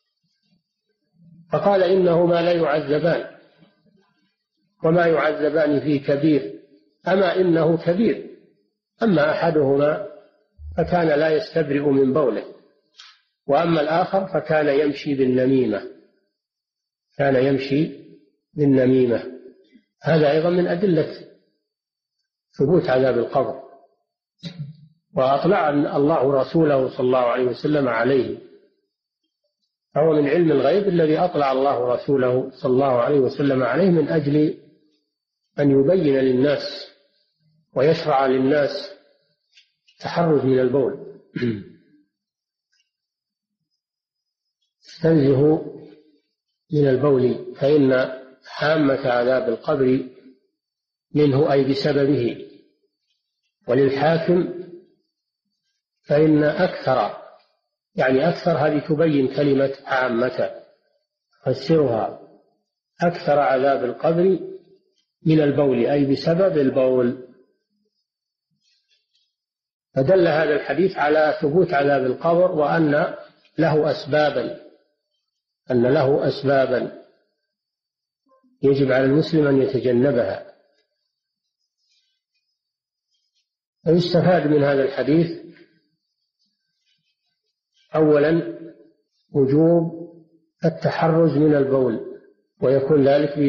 فقال إنهما لا يعذبان، وما يعذبان فيه كبير، أما إنه كبير. أما أحدهما فكان لا يستبرئ من بوله، وأما الآخر فكان يمشي بالنميمة، كان يمشي بالنميمة. هذا أيضا من أدلة ثبوت عذاب القبر، وأطلع الله رسوله صلى الله عليه وسلم عليه، فهو من علم الغيب الذي أطلع الله رسوله صلى الله عليه وسلم عليه من أجل أن يبين للناس ويشرع للناس التحرز من البول. استنزه من البول، فإن عامة عذاب القبر منه أي بسببه. وللحاكم فإن أكثر، يعني أكثر هذه تبين كلمة عامة، فسرها أكثر عذاب القبر من البول أي بسبب البول. فدل هذا الحديث على ثبوت عذاب القبر، وأن له أسبابا، أن له أسبابا يجب على المسلم أن يتجنبها. ويستفاد من هذا الحديث أولا وجوب التحرز من البول، ويكون ذلك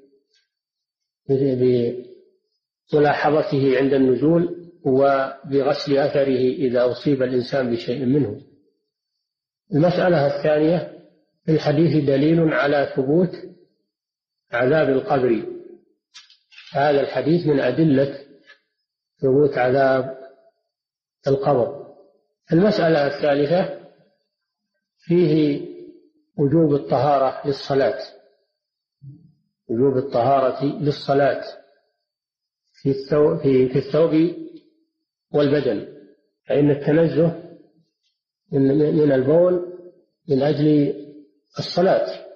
بملاحظته عند النزول وبغسل أثره إذا أصيب الإنسان بشيء منه. المسألة الثانية، في الحديث دليل على ثبوت عذاب القبر. هذا الحديث من أدلة ثبوت عذاب القبر. المسألة الثالثة، فيه وجوب الطهارة للصلاة، وجوب الطهارة للصلاة في الثوب, في, في الثوب والبدن، فإن التنزه من البول من أجل الصلاة،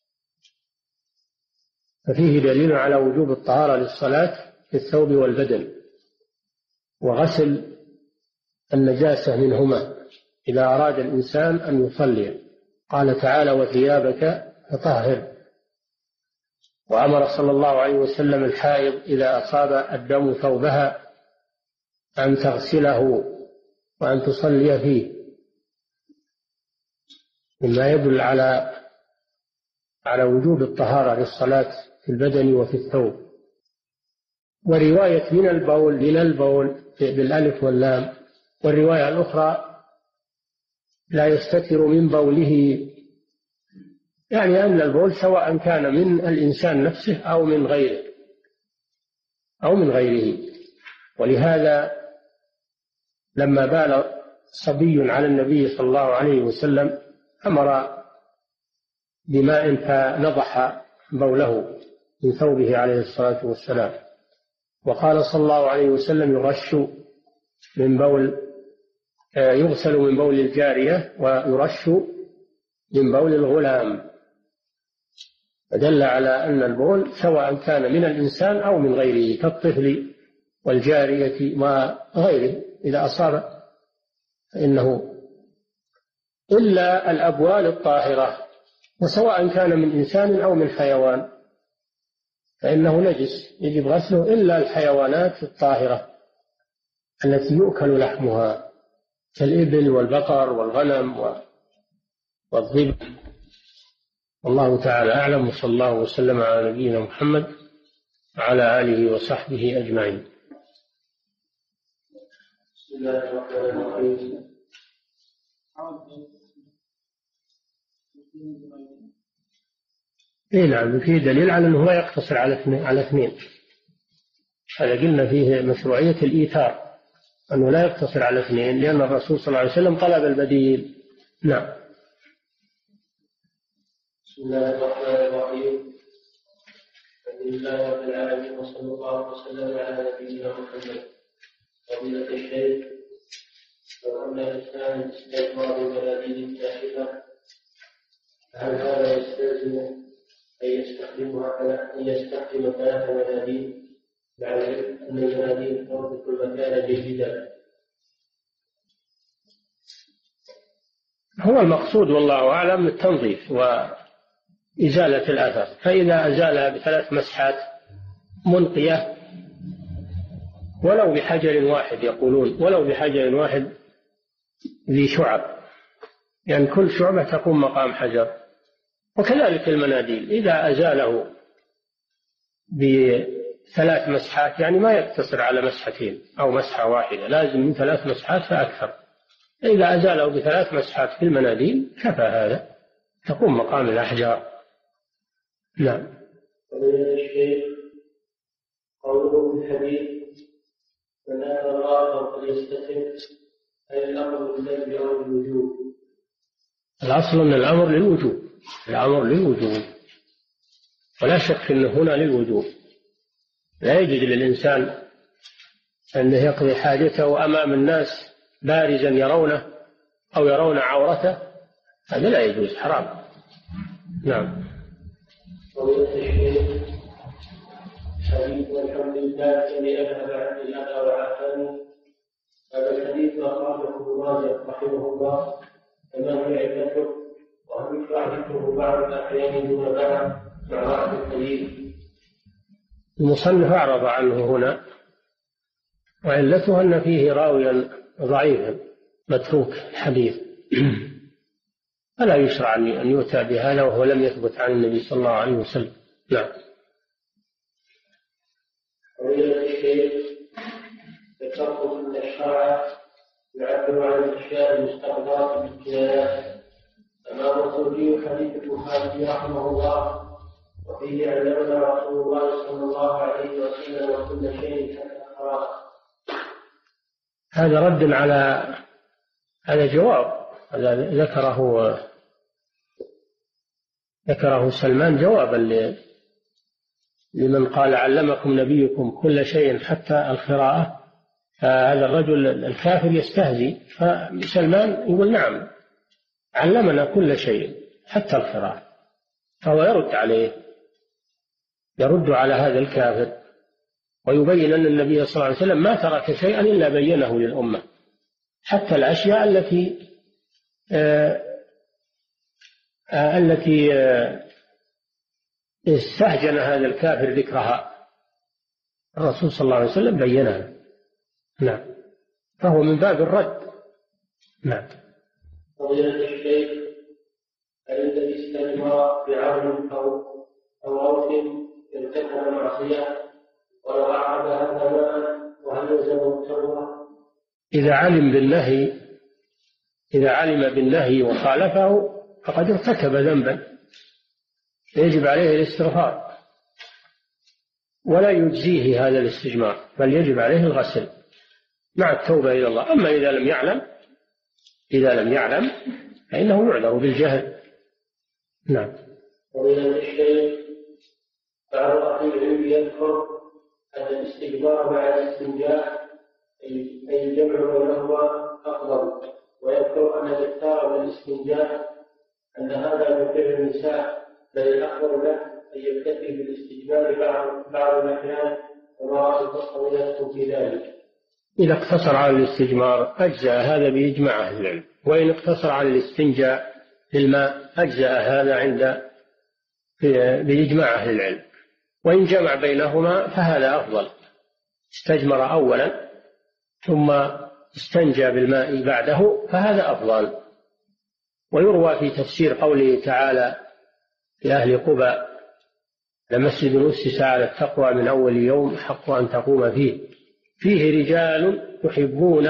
ففيه دليل على وجوب الطهارة للصلاة في الثوب والبدن، وغسل النجاسة منهما إذا أراد الإنسان أن يصلي. قال تعالى: وثيابك فطهر. وأمر صلى الله عليه وسلم الحائض إذا أصاب الدم ثوبها أن تغسله وأن تصلي فيه، مما يدل على على وجوب الطهارة للصلاة في البدن وفي الثوب. ورواية من البول من البول بالألف واللام، والرواية الأخرى لا يستتر من بوله، يعني أن البول سواء كان من الإنسان نفسه أو من غيره أو من غيره. ولهذا لما بال صبي على النبي صلى الله عليه وسلم أمر بماء فنضح بوله من ثوبه عليه الصلاة والسلام، وقال صلى الله عليه وسلم: يرش من بول يغسل من بول الجارية ويرش من بول الغلام. فدل على أن البول سواء كان من الإنسان أو من غيره، كالطفل والجارية وغيره إذا أصاب، فإنه إلا الأبوال الطاهرة، وسواء كان من إنسان أو من حيوان فإنه نجس يجب غسله، إلا الحيوانات الطاهرة التي يؤكل لحمها كالإبل والبقر والغنم والظبي. والله تعالى أعلم، وصلى الله وسلم على نبينا محمد وعلى آله وصحبه أجمعين. بسم الله الرحمن الرحيم. إيه نعم، فيه دليل على أنه لا يقتصر على على اثنين. هذا قلنا فيه مشروعية الإيثار، أنه لا يقتصر على اثنين، لأن الرسول صلى الله عليه وسلم طلب البديل. نعم. بسم بسم الله الرحمن الرحيم. الحمد لله رب العالمين وصلى الله وسلم على نبينا محمد. فضيلة الشيخ، لو أن الإنسان استثمار المناديل الكاشفة هل هذا يستلزم أن يستخدمها أن يستخدم ثلاث مناديل مع العلم أن المناديل تنظف المكان جيدا؟ هو المقصود والله أعلم التنظيف وإزالة الأثر، فإذا أزالها بثلاث مسحات منقية ولو بحجر واحد، يقولون ولو بحجر واحد ذي شعب، يعني كل شعبة تقوم مقام حجر. وكذلك المناديل إذا أزاله بثلاث مسحات، يعني ما يقتصر على مسحتين أو مسحة واحدة، لازم من ثلاث مسحات فأكثر. إذا أزاله بثلاث مسحات في المناديل كفى هذا، تقوم مقام الأحجار. نعم. فضيلة الشيخ، قوله في الحديث من أتى الله فليستتر، أي الأمر بالذنب أو الوجوب؟ الأصل أن الأمر للوجوب، الأمر للوجوب، ولا شك أنه هنا للوجوب. لا يجوز للإنسان أنه يقضي حاجته أمام الناس بارزا يرونه أو يرون عورته، هذا لا يجوز، حرام. نعم. فضيلة الشيخ، حديث والحمد لله الذي أذهب عني الأذى وعافاني، هذا الحديث أخرجه ابن ماجه رحمه الله، فما هي علته؟ وهل يشرع ذكره بعض الأحيان دون بعض مع بعض الحديث؟ المصنف أعرض عنه هنا، وعلته أن فيه راويا ضعيفا متروك الحديث، فلا يشرع أن يؤتى بهذا وهو لم يثبت عن النبي صلى الله عليه وسلم. نعم. فضيلة الشيخ، ذكرت أن الشرع يعبر عن الأشياء المستقدرة بالكنايات، أمام الزوجي حديث البخاري رحمه الله وفيه علمنا رسول الله صلى الله عليه وسلم كل شيء حتى الخراج. هذا رد على هذا جواب، هذا ذكره ذكره سلمان جوابا لمن قال علمكم نبيكم كل شيء حتى القراءة. هذا الرجل الكافر يستهزي، فسلمان يقول نعم علمنا كل شيء حتى القراءة، فهو يرد عليه، يرد على هذا الكافر ويبين أن النبي صلى الله عليه وسلم ما ترك شيئا إلا بينه للأمة، حتى الأشياء التي آه آه التي آه استهجن هذا الكافر ذكرها، الرسول صلى الله عليه وسلم بينها. نعم. فهو من باب الرد. نعم. فضيلة الشيخ، هل الذي استجمر بعون أو أو عرف ارتكب معصية ولو أعرض هذا وهل يلزمه التوبة؟ إذا علم بالنهي إذا علم بالنهي وخالفه فقد ارتكب ذنبا، يجب عليه الاستغفار ولا يجزيه هذا الاستجمار، بل يجب عليه الغسل مع التوبة إلى الله. أما إذا لم يعلم إذا لم يعلم فإنه يعذر بالجهل. نعم. فضيلة الشيخ، بعض أهل العلم يذكر أن الاستجمار مع الاستنجاء أي الجمع بينهما أفضل، ويذكر أن الاكثار بالاستنجاء أن هذا من فعل النساء، بل الأفضل له أن يكتفي بالاستجمار بعض الأحيان، وما رأى الفضيلة في ذلك. إذا اقتصر على الاستجمار أجزأ هذا بإجماع أهل العلم، وإن اقتصر على الاستنجاء بالماء أجزأ هذا عند بإجماع أهل العلم، وإن جمع بينهما فهذا أفضل، استجمر أولا ثم استنجى بالماء بعده فهذا أفضل. ويروى في تفسير قوله تعالى لأهل قبى لمسجد أسس على التقوى من أول يوم حق أن تقوم فيه فيه رجال يحبون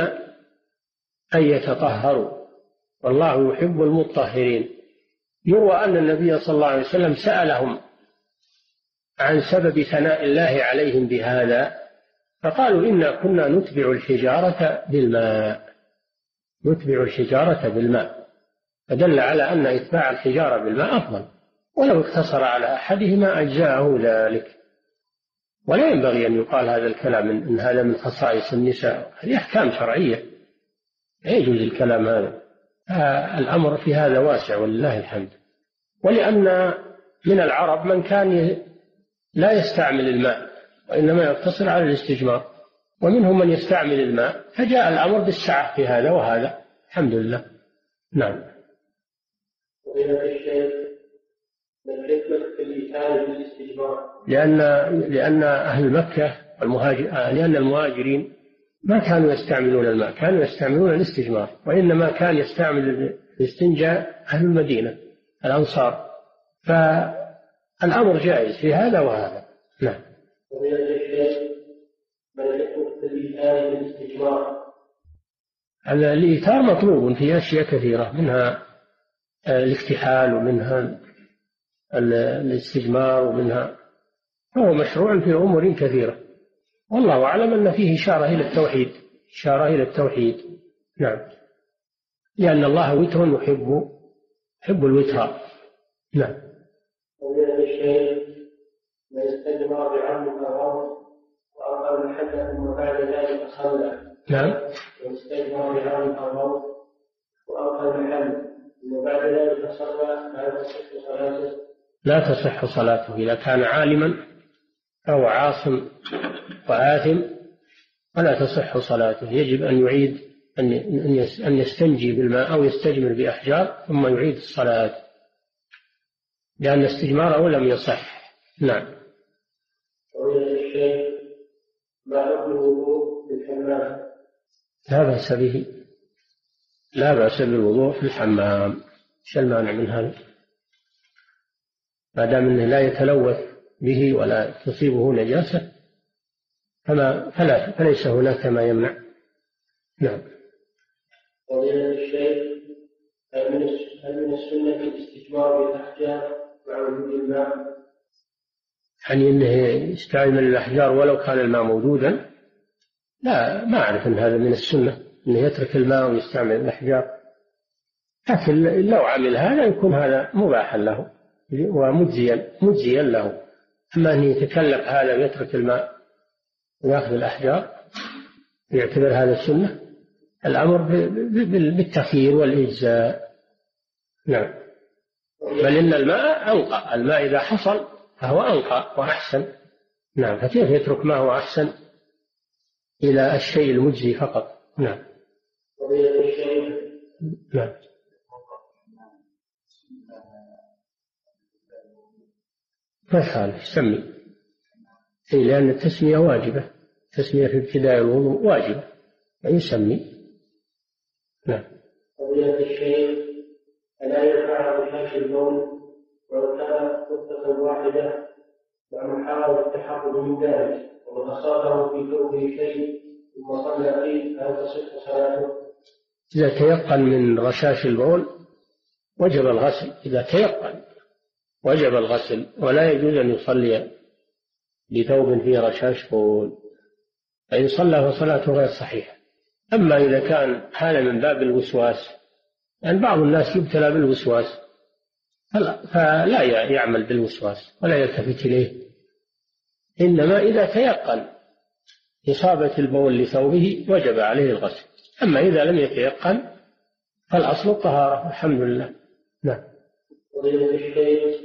أن يتطهروا والله يحب المطهرين. يروى أن النبي صلى الله عليه وسلم سألهم عن سبب ثناء الله عليهم بهذا، فقالوا إنا كنا نتبع الحجارة بالماء نتبع الحجارة بالماء فدل على أن إتباع الحجارة بالماء أفضل. ولو اقتصر على أحدهما أجزاءه ذلك. ولا ينبغي أن يقال هذا الكلام إن هذا من خصائص النساء، هذه أحكام شرعية، لا يجوز الكلام هذا. الأمر في هذا واسع ولله الحمد. ولأن من العرب من كان لا يستعمل الماء وإنما يقتصر على الاستجمار، ومنهم من يستعمل الماء، فجاء الأمر بالسعة في هذا وهذا، الحمد لله. نعم. لأن لأن أهل مكة والمهاجر لأن المهاجرين ما كانوا يستعملون الماء، كانوا يستعملون الاستجمار، وإنما كان يستعمل الاستنجاء أهل المدينة الأنصار، فالأمر جائز في هذا وهذا. نعم. الإيثار مطلوب في أشياء كثيرة، منها الاكتحال ومنها الاستجمار ومنها، فهو مشروع في أمور كثيرة، والله أعلم أن فيه إشارة إلى التوحيد، إشارة إلى التوحيد. نعم، لأن الله وتر يحب يحب الوتر. نعم. ومن الشيء من استجمر بعمد الروض وأقل الحدث ثم بعد ذلك صلى. نعم. من استجمر بعمد الروض وأقل الحدث ثم بعد ذلك صلى لا تصح صلاته. لا تصح صلاته إذا كان عالما أو عاصم وآثم، فلا تصح صلاته. يجب أن يعيد أن يستنجي بالماء أو يستجمر بأحجار ثم يعيد الصلاة، لأن استجماره لم يصح. نعم. لا بأس به، لا بأس بالوضوء في الحمام، ايش المانع من هذا؟ ما دام انه لا يتلوث به ولا تصيبه نجاسة فما فلا فليس هناك ما يمنع. نعم. فضيلة الشيخ، هل من السنة الاستجمار بالأحجار مع وجود الماء؟ يعني انه يستعمل الأحجار ولو كان الماء موجودا؟ لا، ما أعرف أن هذا من السنة انه يترك الماء ويستعمل الأحجار، لكن لو عمل هذا يكون هذا مباحا له ومجزيا مجزيا له. أما أن يتكلف هذا ويترك الماء ويأخذ الأحجار يعتبر هذا السنة، الأمر بالتخيير والإجزاء. نعم. بل إن الماء أنقى، الماء إذا حصل فهو أنقى وأحسن. نعم. فكيف يترك ما هو أحسن إلى الشيء المجزي فقط؟ نعم. نعم. ما يخالف سمي، لأن التسمية واجبة، التسمية في ابتداء الوضوء واجبة يسمي. نعم. فضيلة الشيخ، ألا ينفع بحاجة البول ولو كان نقطة واحدة مع محاولة التحقق من ذلك وتصادر في ثوبه شيء ثم صلى فيه، هل تصح صلاته؟ إذا تيقن من رشاش البول وجب الغسل، إذا تيقن وجب الغسل، ولا يجوز أن يصلي بثوب فيه رشاش بول، فإن صلى فصلاته غير صحيحة. أما إذا كان هذا من باب الوسواس، لأن يعني بعض الناس يبتلى بالوسواس فلا يعمل بالوسواس ولا يلتفت إليه، إنما إذا تيقن إصابة البول لثوبه وجب عليه الغسل. أما إذا لم يتيقن فالأصل الطهارة، الحمد لله. نعم. فضيلة الشيخ،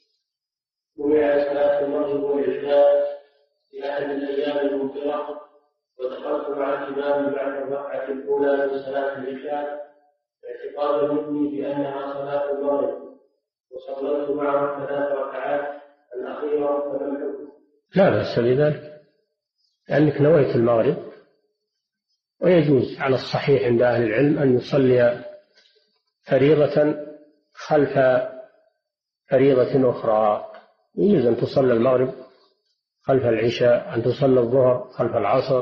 منع صلاة المغرب والعشاء في أحد الأيام الممطرة، ودخلت مع الإمام بعد الركعة الأولى من صلاة العشاء اعتقادا مني بأنها صلاة المغرب، وصليت معه ثلاث ركعات الأخيرة فلم أكن. لا بأس بذلك، لأنك نويت المغرب، ويجوز على الصحيح عند أهل العلم أن يصلي فريضة خلف فريضة أخرى. يجوز أن تصلى المغرب خلف العشاء، أن تصلى الظهر خلف العصر،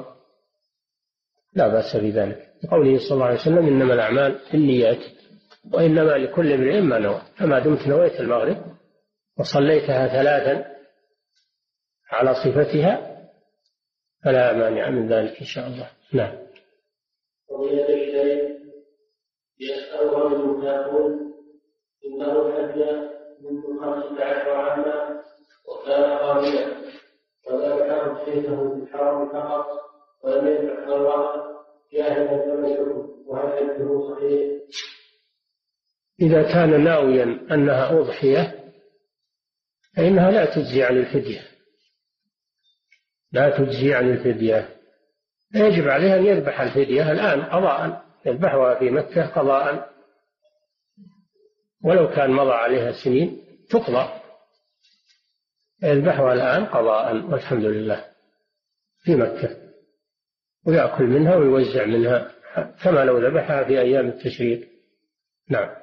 لا بأس بذلك، قوله صلى الله عليه وسلم إنما الأعمال بالنيات وإنما لكل امرئ ما نوى. فما دمت نويت المغرب وصليتها ثلاثا على صفتها فلا مانع من ذلك إن شاء الله. نعم. فضيلة الشيخ، يسأل رجل يقول إنه حج منذ خمسة عشر عاما وكان قابلا وذبحه سيفه في الحرم فقط ولم يذبح غيره جاهلا فما الحكم وهل حده صحيح؟ إذا كان ناويا أنها أضحية فإنها لا تجزي عن الفدية، لا تجزي عن الفدية، يجب عليها أن يذبح الفدية الآن قضاء، يذبحها في مكة قضاء، ولو كان مضى عليها سنين تقضى، يذبحها الآن قضاء والحمد لله في مكة، ويأكل منها ويوزع منها كما لو ذبحها في أيام التشريق. نعم.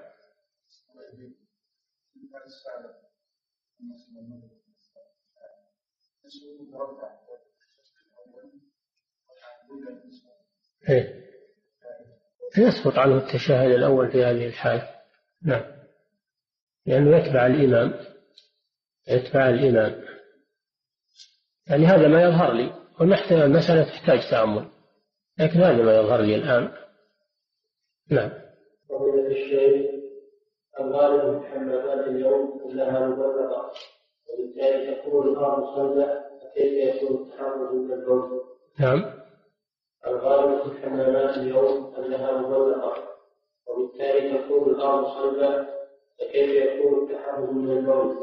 إيه؟ يسقط عنه التشهد الأول في هذه الحال. نعم، لأنه يتبع الإمام، يتبع الإمام، يعني هذا ما يظهر لي، والمسألة تحتاج تأمل، لكن هذا ما يظهر لي الآن. نعم. فضيلة الشيخ، الغالب في الحمامات اليوم كلها مبرقة وبالتالي تكون الأرض صلبة، فكيف يكون التحرز من البول؟ نعم. الغالب في الحمامات اليوم أنها مغلقة وبالتالي تكون الأرض صلبة، فكيف يكون التحرز من البول؟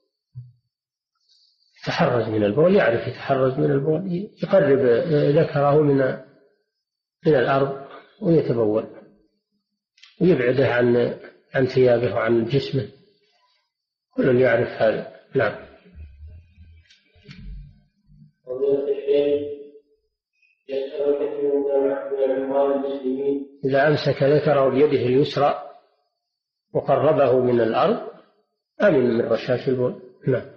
يتحرز من البول، يعرف يتحرز من البول، يقرب ذكره من من الأرض ويتبول ويبعده عن عن ثيابه وعن جسمه، كل يعرف هذا. نعم. فضيلة الشيخ، يسأل كثير من العلماء المسلمين إذا أمسك ذكره بيده اليسرى وقربه من الأرض أمن من رشاش البول. نعم.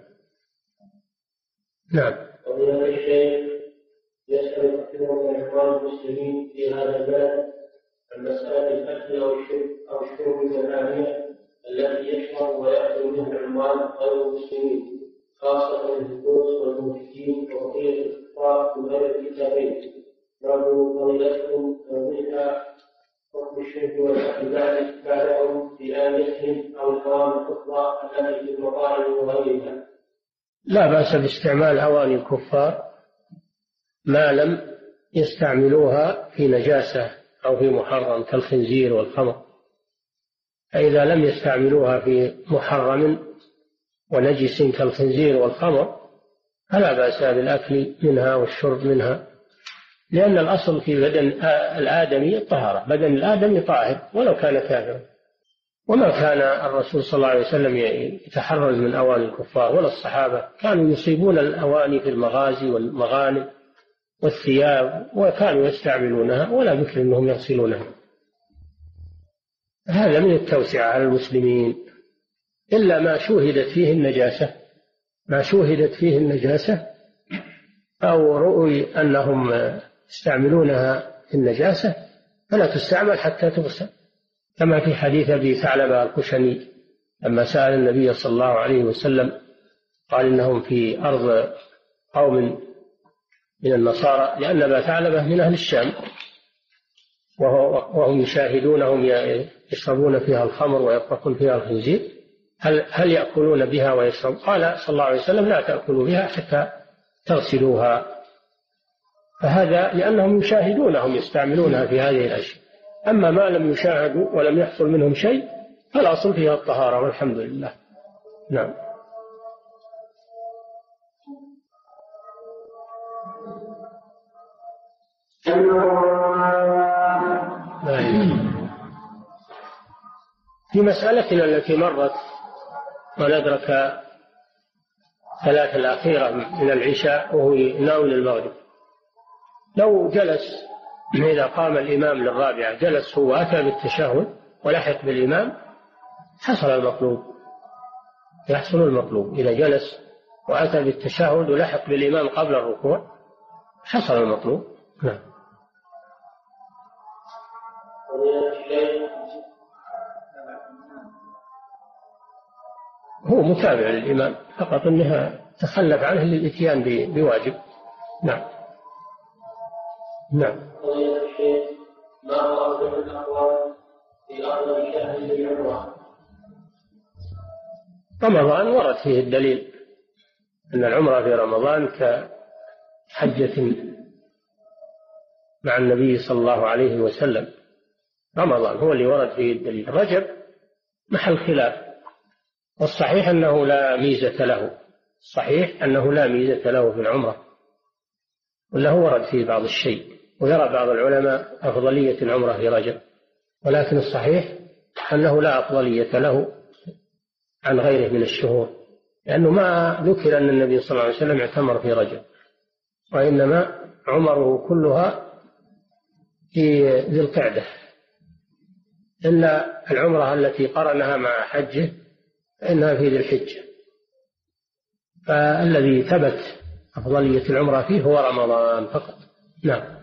نعم. فضيلة الشيخ، يسأل كثير من العلماء المسلمين في هذا البلد عن مسألة الأكل أو الشرب أو الشرب من الآنية التي يشرب ويأكل منها العمال غير المسلمين، خاصة الهندوس والمشركين وبقية الكفار من غير الكتابين، نرجو فضيلتكم توضيح حكم الشرب والأكل بعدهم في آنيتهم أو الحوامل الأخرى التي في المطاعم وغيرها. لا بأس باستعمال أواني الكفار ما لم يستعملوها في نجاسة أو في محرم كالخنزير والخمر، فإذا لم يستعملوها في محرم ونجس كالخنزير والخمر فلا بأس بالأكل منها والشرب منها، لأن الأصل في بدن الآدمي الطهارة، بدن الآدمي طاهر ولو كان كافرا، وما كان الرسول صلى الله عليه وسلم يتحرز من أواني الكفار ولا الصحابة، كانوا يصيبون الأواني في المغازي والمغانم والثياب وكانوا يستعملونها ولا ذكر أنهم يغسلونها. هذا من التوسعة على المسلمين، إلا ما شوهدت فيه النجاسة، ما شوهدت فيه النجاسة أو رؤي أنهم يستعملونها في النجاسة فلا تستعمل حتى تغسل، كما في حديث أبي ثعلبة الخشني لما سأل النبي صلى الله عليه وسلم قال إنهم في أرض قوم من النصارى، لأن أبا ثعلبة من أهل الشام وهم يشاهدونهم يشربون فيها الخمر ويطبخون فيها الخنزير، هل, هل يأكلون بها ويشرب؟ قال صلى الله عليه وسلم لا تأكلوا بها حتى تغسلوها، فهذا لأنهم يشاهدونهم يستعملونها في هذه الأشياء. أما ما لم يشاهدوا ولم يحصل منهم شيء فالأصل فيها الطهارة والحمد لله. نعم. في مسألتنا التي مرت وندرك ثلاث الأخيرة من العشاء وهو ناوي المغرب، لو جلس إذا قام الإمام للرابعة جلس هو أتى بالتشهد ولحق بالإمام حصل المطلوب، يحصل المطلوب. إذا جلس وأتى بالتشهد ولحق بالإمام قبل الركوع حصل المطلوب. نعم. هو متابع للإمام فقط أنها تخلف عنه للإتيان بواجب. نعم. نعم. ما هو أفضل الأقوال في أفضل شهر العمرة؟ رمضان ورد فيه الدليل أن العمرة في رمضان كحجة مع النبي صلى الله عليه وسلم. رمضان هو اللي ورد فيه الدليل. رجب محل خلاف، والصحيح أنه لا ميزة له، الصحيح أنه لا ميزة له في العمرة، ولا هو ورد فيه بعض الشيء، ويرى بعض العلماء أفضلية العمرة في رجب، ولكن الصحيح أنه لا أفضلية له عن غيره من الشهور، لأنه ما ذكر أن النبي صلى الله عليه وسلم اعتمر في رجب، وإنما عمره كلها في ذي القعدة، إلا العمرة التي قرنها مع حجه فإنها في ذي الحجة. فالذي ثبت أفضلية العمرة فيه هو رمضان فقط. نعم.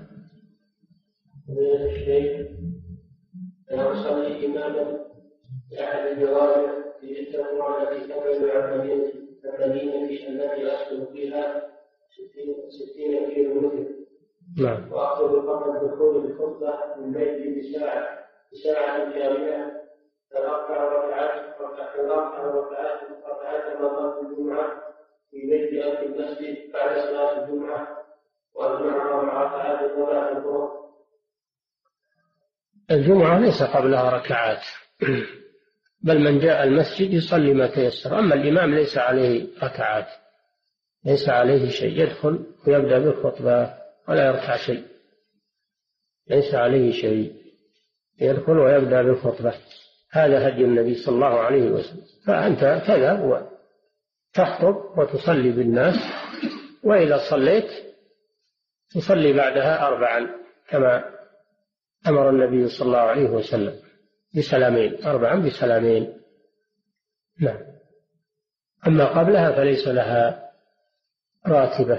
أنا أصلي إماما لأحد الجوارح في تلك الأمور التي تبعد عن المدينة التي أسكن فيها ستين كيلو متر. نعم. وأخذ قبل الدخول الخطبة من بيتي بساعة بساعة كاملة، فأربع ركعات أربع ركعات ركعات مرات الجمعة في بيت أو في المسجد بعد صلاة الجمعة، والجمعة مع ركعات صلاة الظهر. الجمعة ليس قبلها ركعات، بل من جاء المسجد يصلي ما تيسر. أما الإمام ليس عليه ركعات، ليس عليه شيء، يدخل ويبدأ بالخطبة ولا يركع شيء، ليس عليه شيء، يدخل ويبدأ بالخطبة. هذا هدي النبي صلى الله عليه وسلم. فأنت كذا هو تخطب وتصلي بالناس، وإذا صليت تصلي بعدها أربعا كما أمر النبي صلى الله عليه وسلم بسلامين، أربعا بسلامين. نعم. أما قبلها فليس لها راتبة.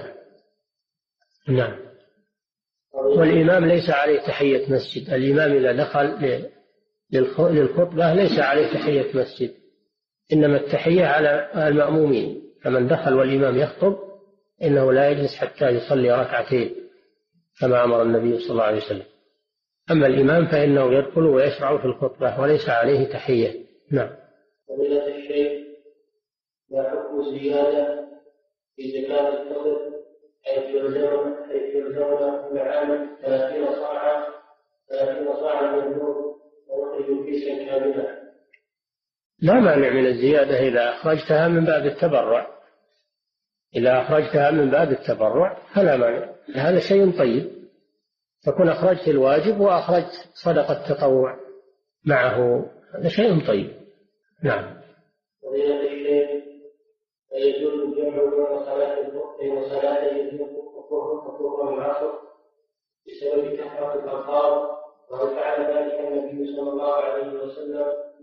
نعم. والإمام ليس عليه تحية مسجد. الإمام إذا دخل للخطبة ليس عليه تحية مسجد، إنما التحية على المأمومين. فمن دخل والإمام يخطب إنه لا يجلس حتى يصلي ركعتين كما أمر النبي صلى الله عليه وسلم. أما الإمام فإنه يدخل ويشرع في الخطبة وليس عليه تحية. نعم. فضيلة الشيخ، ما حكم الزيادة في زكاة الفطر حيث يلزمون حيث يلزمون كل عام ثلاثين صاعا ثلاثين صاعا من النور ويخرج كيسا كاملا؟ لا مانع من الزيادة إذا أخرجتها من باب التبرع، إذا أخرجتها من باب التبرع فلا مانع، هذا شيء طيب، تكون أخرجت الواجب وأخرجت صدقة تطوع معه، هذا شيء طيب. نعم. فضيلة الشيخ، يجوز الجمع بين صلاة الظهر وصلاتي الظهر والعصر بسبب كثرة الأمطار، وهل فعل ذلك النبي صلى الله عليه وسلم؟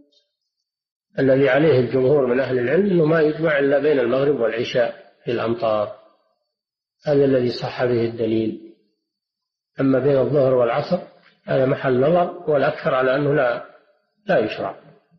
الذي عليه الجمهور من أهل العلم أنه ما يجمع إلا بين المغرب والعشاء في الأمطار، هذا الذي صح به الدليل. أما بين الظهر والعصر هذا محل نظر، والأكثر على أنه لا لا يشرع.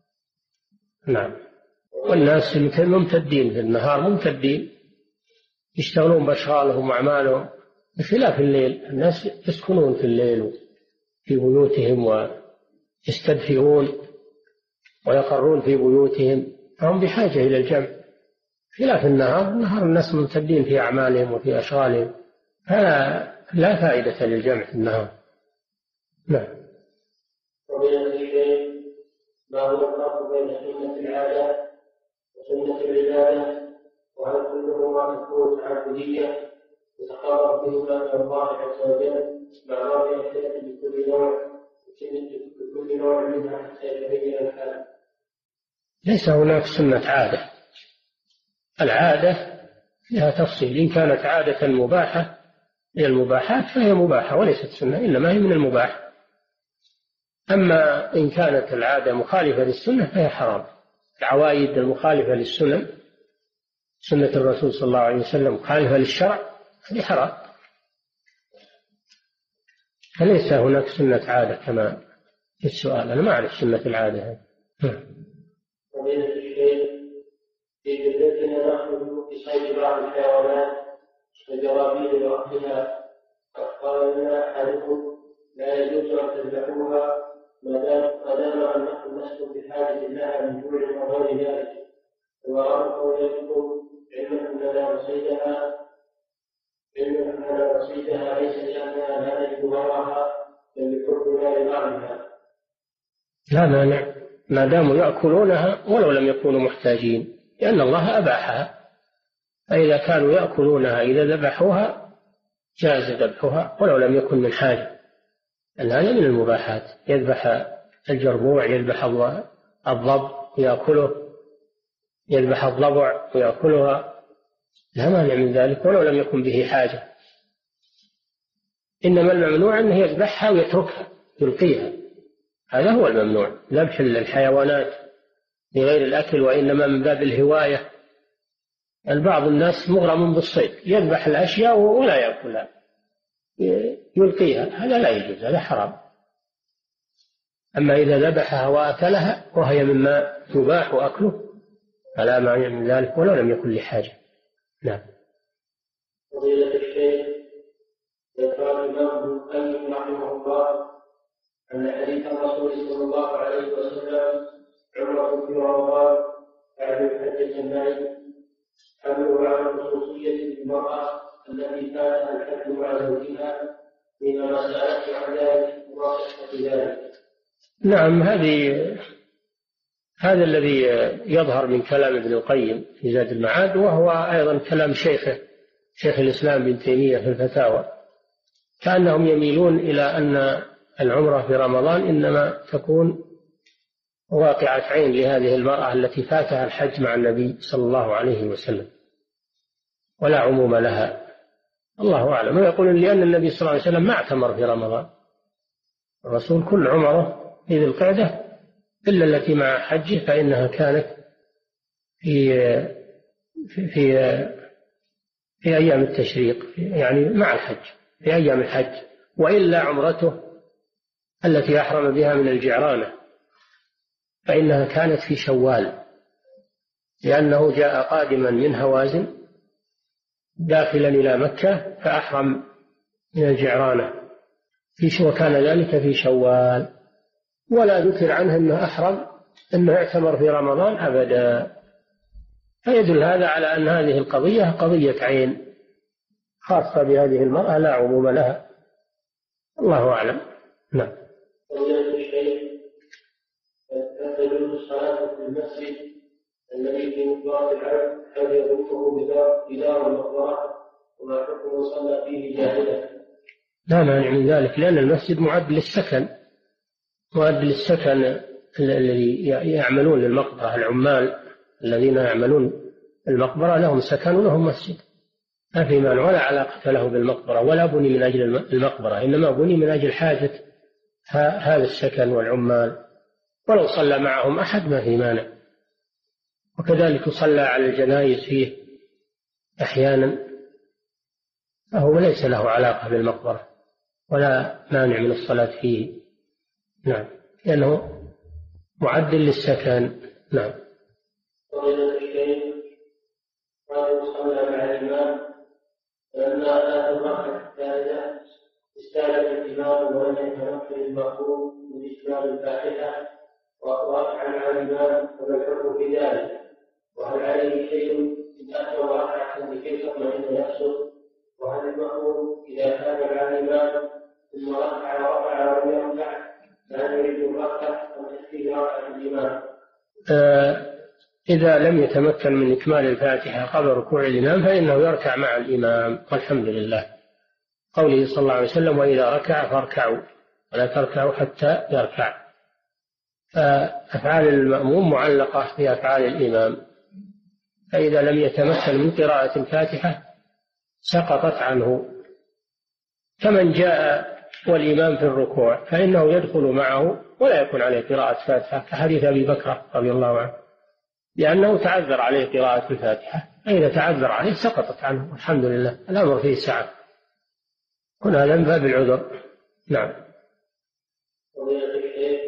نعم. والناس يمكن ممتدين في النهار، ممتدين يشتغلون بأشغالهم وأعمالهم، بخلاف الليل الناس يسكنون في الليل في بيوتهم ويستدفئون ويقرون في بيوتهم، فهم بحاجة إلى الجمع، خلاف النهار. النهار الناس ممتدين في أعمالهم وفي أشغالهم، فلا لا فائدة للجمع في النهار. نعم. وبين الشيء ما هو الفرق بين سنة العادة وسنة العبادة، وهل كلهما تكون تعبدية يتقرب بهما إلى الله عز وجل مع رابع الثلاث بكل نوع بكل نوع منها حتى يتبين الحال؟ ليس هناك سنة عادة، العادة فيها تفصيل، إن كانت عادة مباحة هي المباحات فهي مباحة وليست سنة، إنما هي من المباح. أما إن كانت العادة مخالفة للسنة فهي حرام. العوائد المخالفة للسنة، سنة الرسول صلى الله عليه وسلم مخالفة للشرع، هذه حرام. فليس هناك سنة عادة كما في السؤال، أنا ما أعرف سنة العادة هذه. فضيلة الشيخ، في جدتنا نأخذ في صيد بعض الحيوانات كجرابيل وأخذها، قال لنا أحدكم لا يجوز أن تذبحوها ما دام أنكم لستم بحاجة لها من جوع وغير ذلك، وأرضه يذكر علم أننا نصيدها علم أننا نصيدها ليس لأننا لا نجد وراها بل لحبنا لبعضها. لا مانع ما داموا يأكلونها ولو لم يكونوا محتاجين، لأن الله أباحها، فإذا كانوا يأكلونها إذا ذبحوها جاز ذبحها ولو لم يكن من حاجة، أن هذا من المباحات. يذبح الجربوع، يذبح الضب ويأكله، يذبح الضبع ويأكلها، لا مانع من ذلك ولو لم يكن به حاجة. إنما الممنوع أنه يذبحها ويتركها يلقيها، هذا هو الممنوع، ذبح الحيوانات لغير الأكل وإنما من باب الهواية. البعض الناس مغرم بالصيد يذبح الأشياء ولا يأكلها يلقيها، هذا لا يجوز، هذا حرام. أما إذا ذبحها وأكلها وهي مما يباح أكله فلا مانع من ذلك ولو لم يكن لحاجة. نعم. فضيلة الشيخ، ذكر الإمام ابن القيم رحمه الله أن حديث الرسول صلى الله عليه وسلم عمرة في رمضان بعد الحج النائم حملوا على خصوصية المرأة التي فاتها الحج مع زوجها حينما سألت عن ذلك وصفت ذلك. نعم، هذه هذا الذي يظهر من كلام ابن القيم في زاد المعاد، وهو أيضا كلام شيخه شيخ الإسلام ابن تيمية في الفتاوى، كأنهم يميلون إلى أن العمرة في رمضان إنما تكون واقعة عين لهذه المرأة التي فاتها الحج مع النبي صلى الله عليه وسلم ولا عموم لها، الله أعلم. ويقولون لأن النبي صلى الله عليه وسلم ما اعتمر في رمضان، الرسول كل عمره في ذي القعدة إلا التي مع حجه فإنها كانت في في في, في أيام التشريق، يعني مع الحج في أيام الحج، وإلا عمرته التي أحرم بها من الجعرانة فإنها كانت في شوال، لأنه جاء قادما من هوازن داخلا إلى مكة فأحرم من الجعرانة في وكان ذلك في شوال، ولا ذكر عنه أنه أحرم أنه اعتمر في رمضان أبدا. فيدل هذا على أن هذه القضية قضية عين خاصة بهذه المرأة لا عموم لها، الله أعلم. نعم. تجوز الصلاة في المسجد الذي في مقبرة العبد هل يضمه بدار المقبرة وما حكم صلى فيه جاهلا؟ لا مانع من ذلك، لأن المسجد معد للسكن، معد للسكن الذي يعملون للمقبرة، العمال الذين يعملون المقبرة لهم سكن ولهم مسجد، ما في مانع ولا علاقة له بالمقبرة ولا بني من أجل المقبرة، إنما بني من أجل حاجة هذا السكن والعمال، ولو صلى معهم أحد ما في مانع. وكذلك صلى على الجنائز فيه أحيانا فهو ليس له علاقة بالمقبرة ولا مانع من الصلاة فيه، نعم، لأنه معدل للسكن. نعم. فضيلة الشيخ، قال صلى مع الإمام فلما أتى الركعة الثالثة استعجل الإمام ولم يتمكن المأموم من إتمام الفاتحة وركع مع الإمام، فما الحكم في ذلك؟ وهل عليه شيء إن أتى ركعة لكي تطمئن نفسه؟ وهل المأموم إذا كان مع الإمام ثم ركع ورفع ولم يركع فهل يريد الركعة أم تكفيه ركعة الإمام؟ آه إذا لم يتمكن من إكمال الفاتحة قبل ركوع الإمام فإنه يركع مع الإمام والحمد لله، قوله صلى الله عليه وسلم وإذا ركع فاركعوا ولا تركعوا حتى يركع. فأفعال المأموم معلقة بأفعال الإمام، فإذا لم يتمكن من قراءة الفاتحة سقطت عنه، كمن جاء والإمام في الركوع فإنه يدخل معه ولا يكون عليه قراءة فاتحة، كحديث أبي بكر رضي الله عنه، لأنه تعذر عليه قراءة الفاتحة، فإذا تعذر عليه سقطت عنه والحمد لله، الأمر فيه سعة، كن هذا من باب العذر. نعم. فضيلة الشيخ،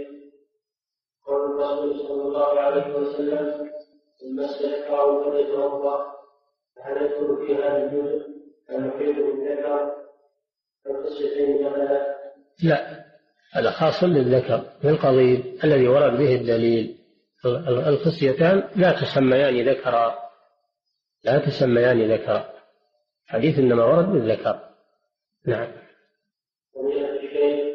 قول الرسول صلى الله عليه وسلم ثم استذكروا فليتوضأ، هل يدخل في هذا الجزء المحيط بالذكر القصتين مثلا؟ لا، هذا خاص للذكر بالقضيب الذي ورد به الدليل، الخصيتان لا تسميان ذكرا، لا تسميان ذكرا، حديث إنما ورد بالذكر. نعم. ومن الشيء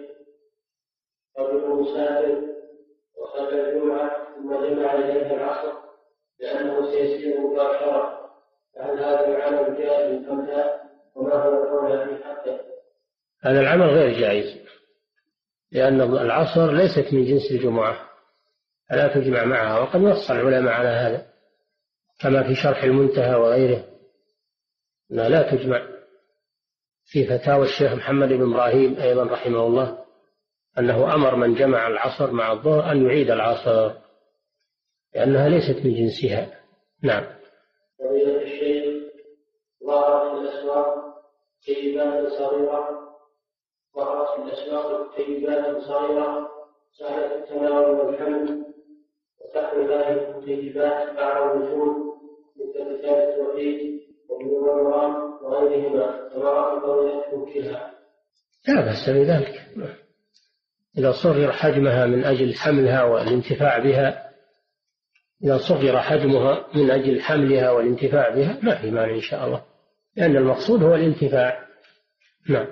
رجل مسافر وصلى الجمعة ثم جمع إليه العصر لأنه سيسير مباشرة، فهل هذا العمل جائز أم لا؟ وما هو القول في حقه؟ هذا العمل غير جائز، لأن العصر ليست من جنس الجمعة فلا تجمع معها، وقد نص العلماء على هذا كما في شرح المنتهى وغيره أنها لا تجمع. في فتاوى الشيخ محمد بن إبراهيم أيضا رحمه الله أنه أمر من جمع العصر مع الظهر أن يعيد العصر لأنها ليست من جنسها. نعم. فضيلة الشيخ، ظهرت في الأسواق طيبات صغيرة ظهرت في الأسواق طيبات صغيرة سهلة التناول والحمل، وتحوي هذه الطيبات بعض الوجود مثل كتاب التوحيد وبلوغ المرام وغيرهما، فما رأي فضيلتكم فيها؟ لا بأس بذلك إذا صغر حجمها من أجل حملها والانتفاع بها، إذا صغر حجمها من أجل حملها والانتفاع بها ما في مانع إن شاء الله، لأن المقصود هو الانتفاع. نعم.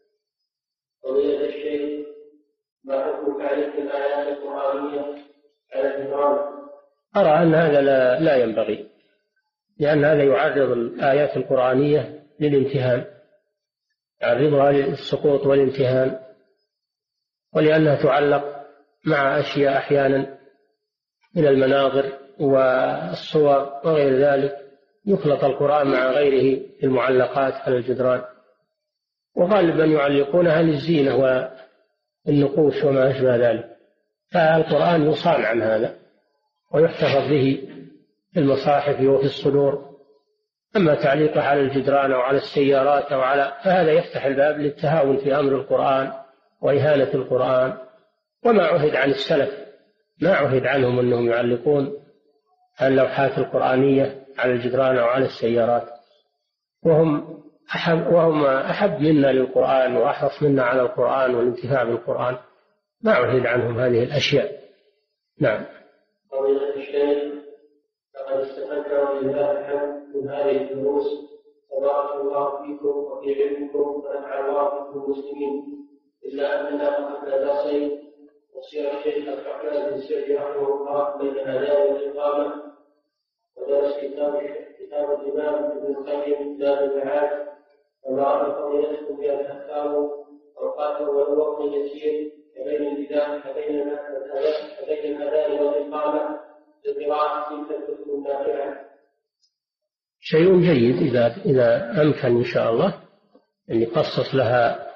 فضيلة الشيخ، ما حكم تعريف الآيات القرآنية على الجدران؟ أرى أن هذا لا, لا ينبغي، لأن هذا يعرض الآيات القرآنية للامتهان، يعرضها للسقوط والامتهان، ولأنها تعلق مع أشياء أحيانا من المناظر والصور وغير ذلك، يخلط القرآن مع غيره في المعلقات على الجدران، وغالبا يعلقونها للزينة والنقوش وما أشبه ذلك، فالقرآن يصان عن هذا ويحتفظ به في المصاحف وفي الصدور. أما تعليقه على الجدران أو على السيارات أو على فهذا يفتح الباب للتهاون في أمر القرآن وإهانة القرآن، وما عهد عن السلف، ما عهد عنهم أنهم يعلقون اللوحات القرآنية على الجدران أو على السيارات، وهم أحب, وهم أحب منا للقرآن وأحرص منا على القرآن والانتفاع بالقرآن، ما عهد عنهم هذه الأشياء. نعم. فضيلة الشيخ، لقد استفدنا ولله الحمد من هذه الدروس، تبارك الله فيكم وفي علمكم ونفع الله بكم المسلمين، إلا أننا أخذنا درسين وصير الشيخ الرحمن بن سعدي رحمه الله بين الأذان والإقامة، ودرس كتاب كتاب الإمام ابن القيم زاد المعاد، وما رأى فضيلتكم بأن تختاروا أوقاته والوقت يسير بين النداء بين الأذان والإقامة لقراءة تلك النافعة. شيء جيد إذا إذا أمكن إن شاء الله أن يخصص لها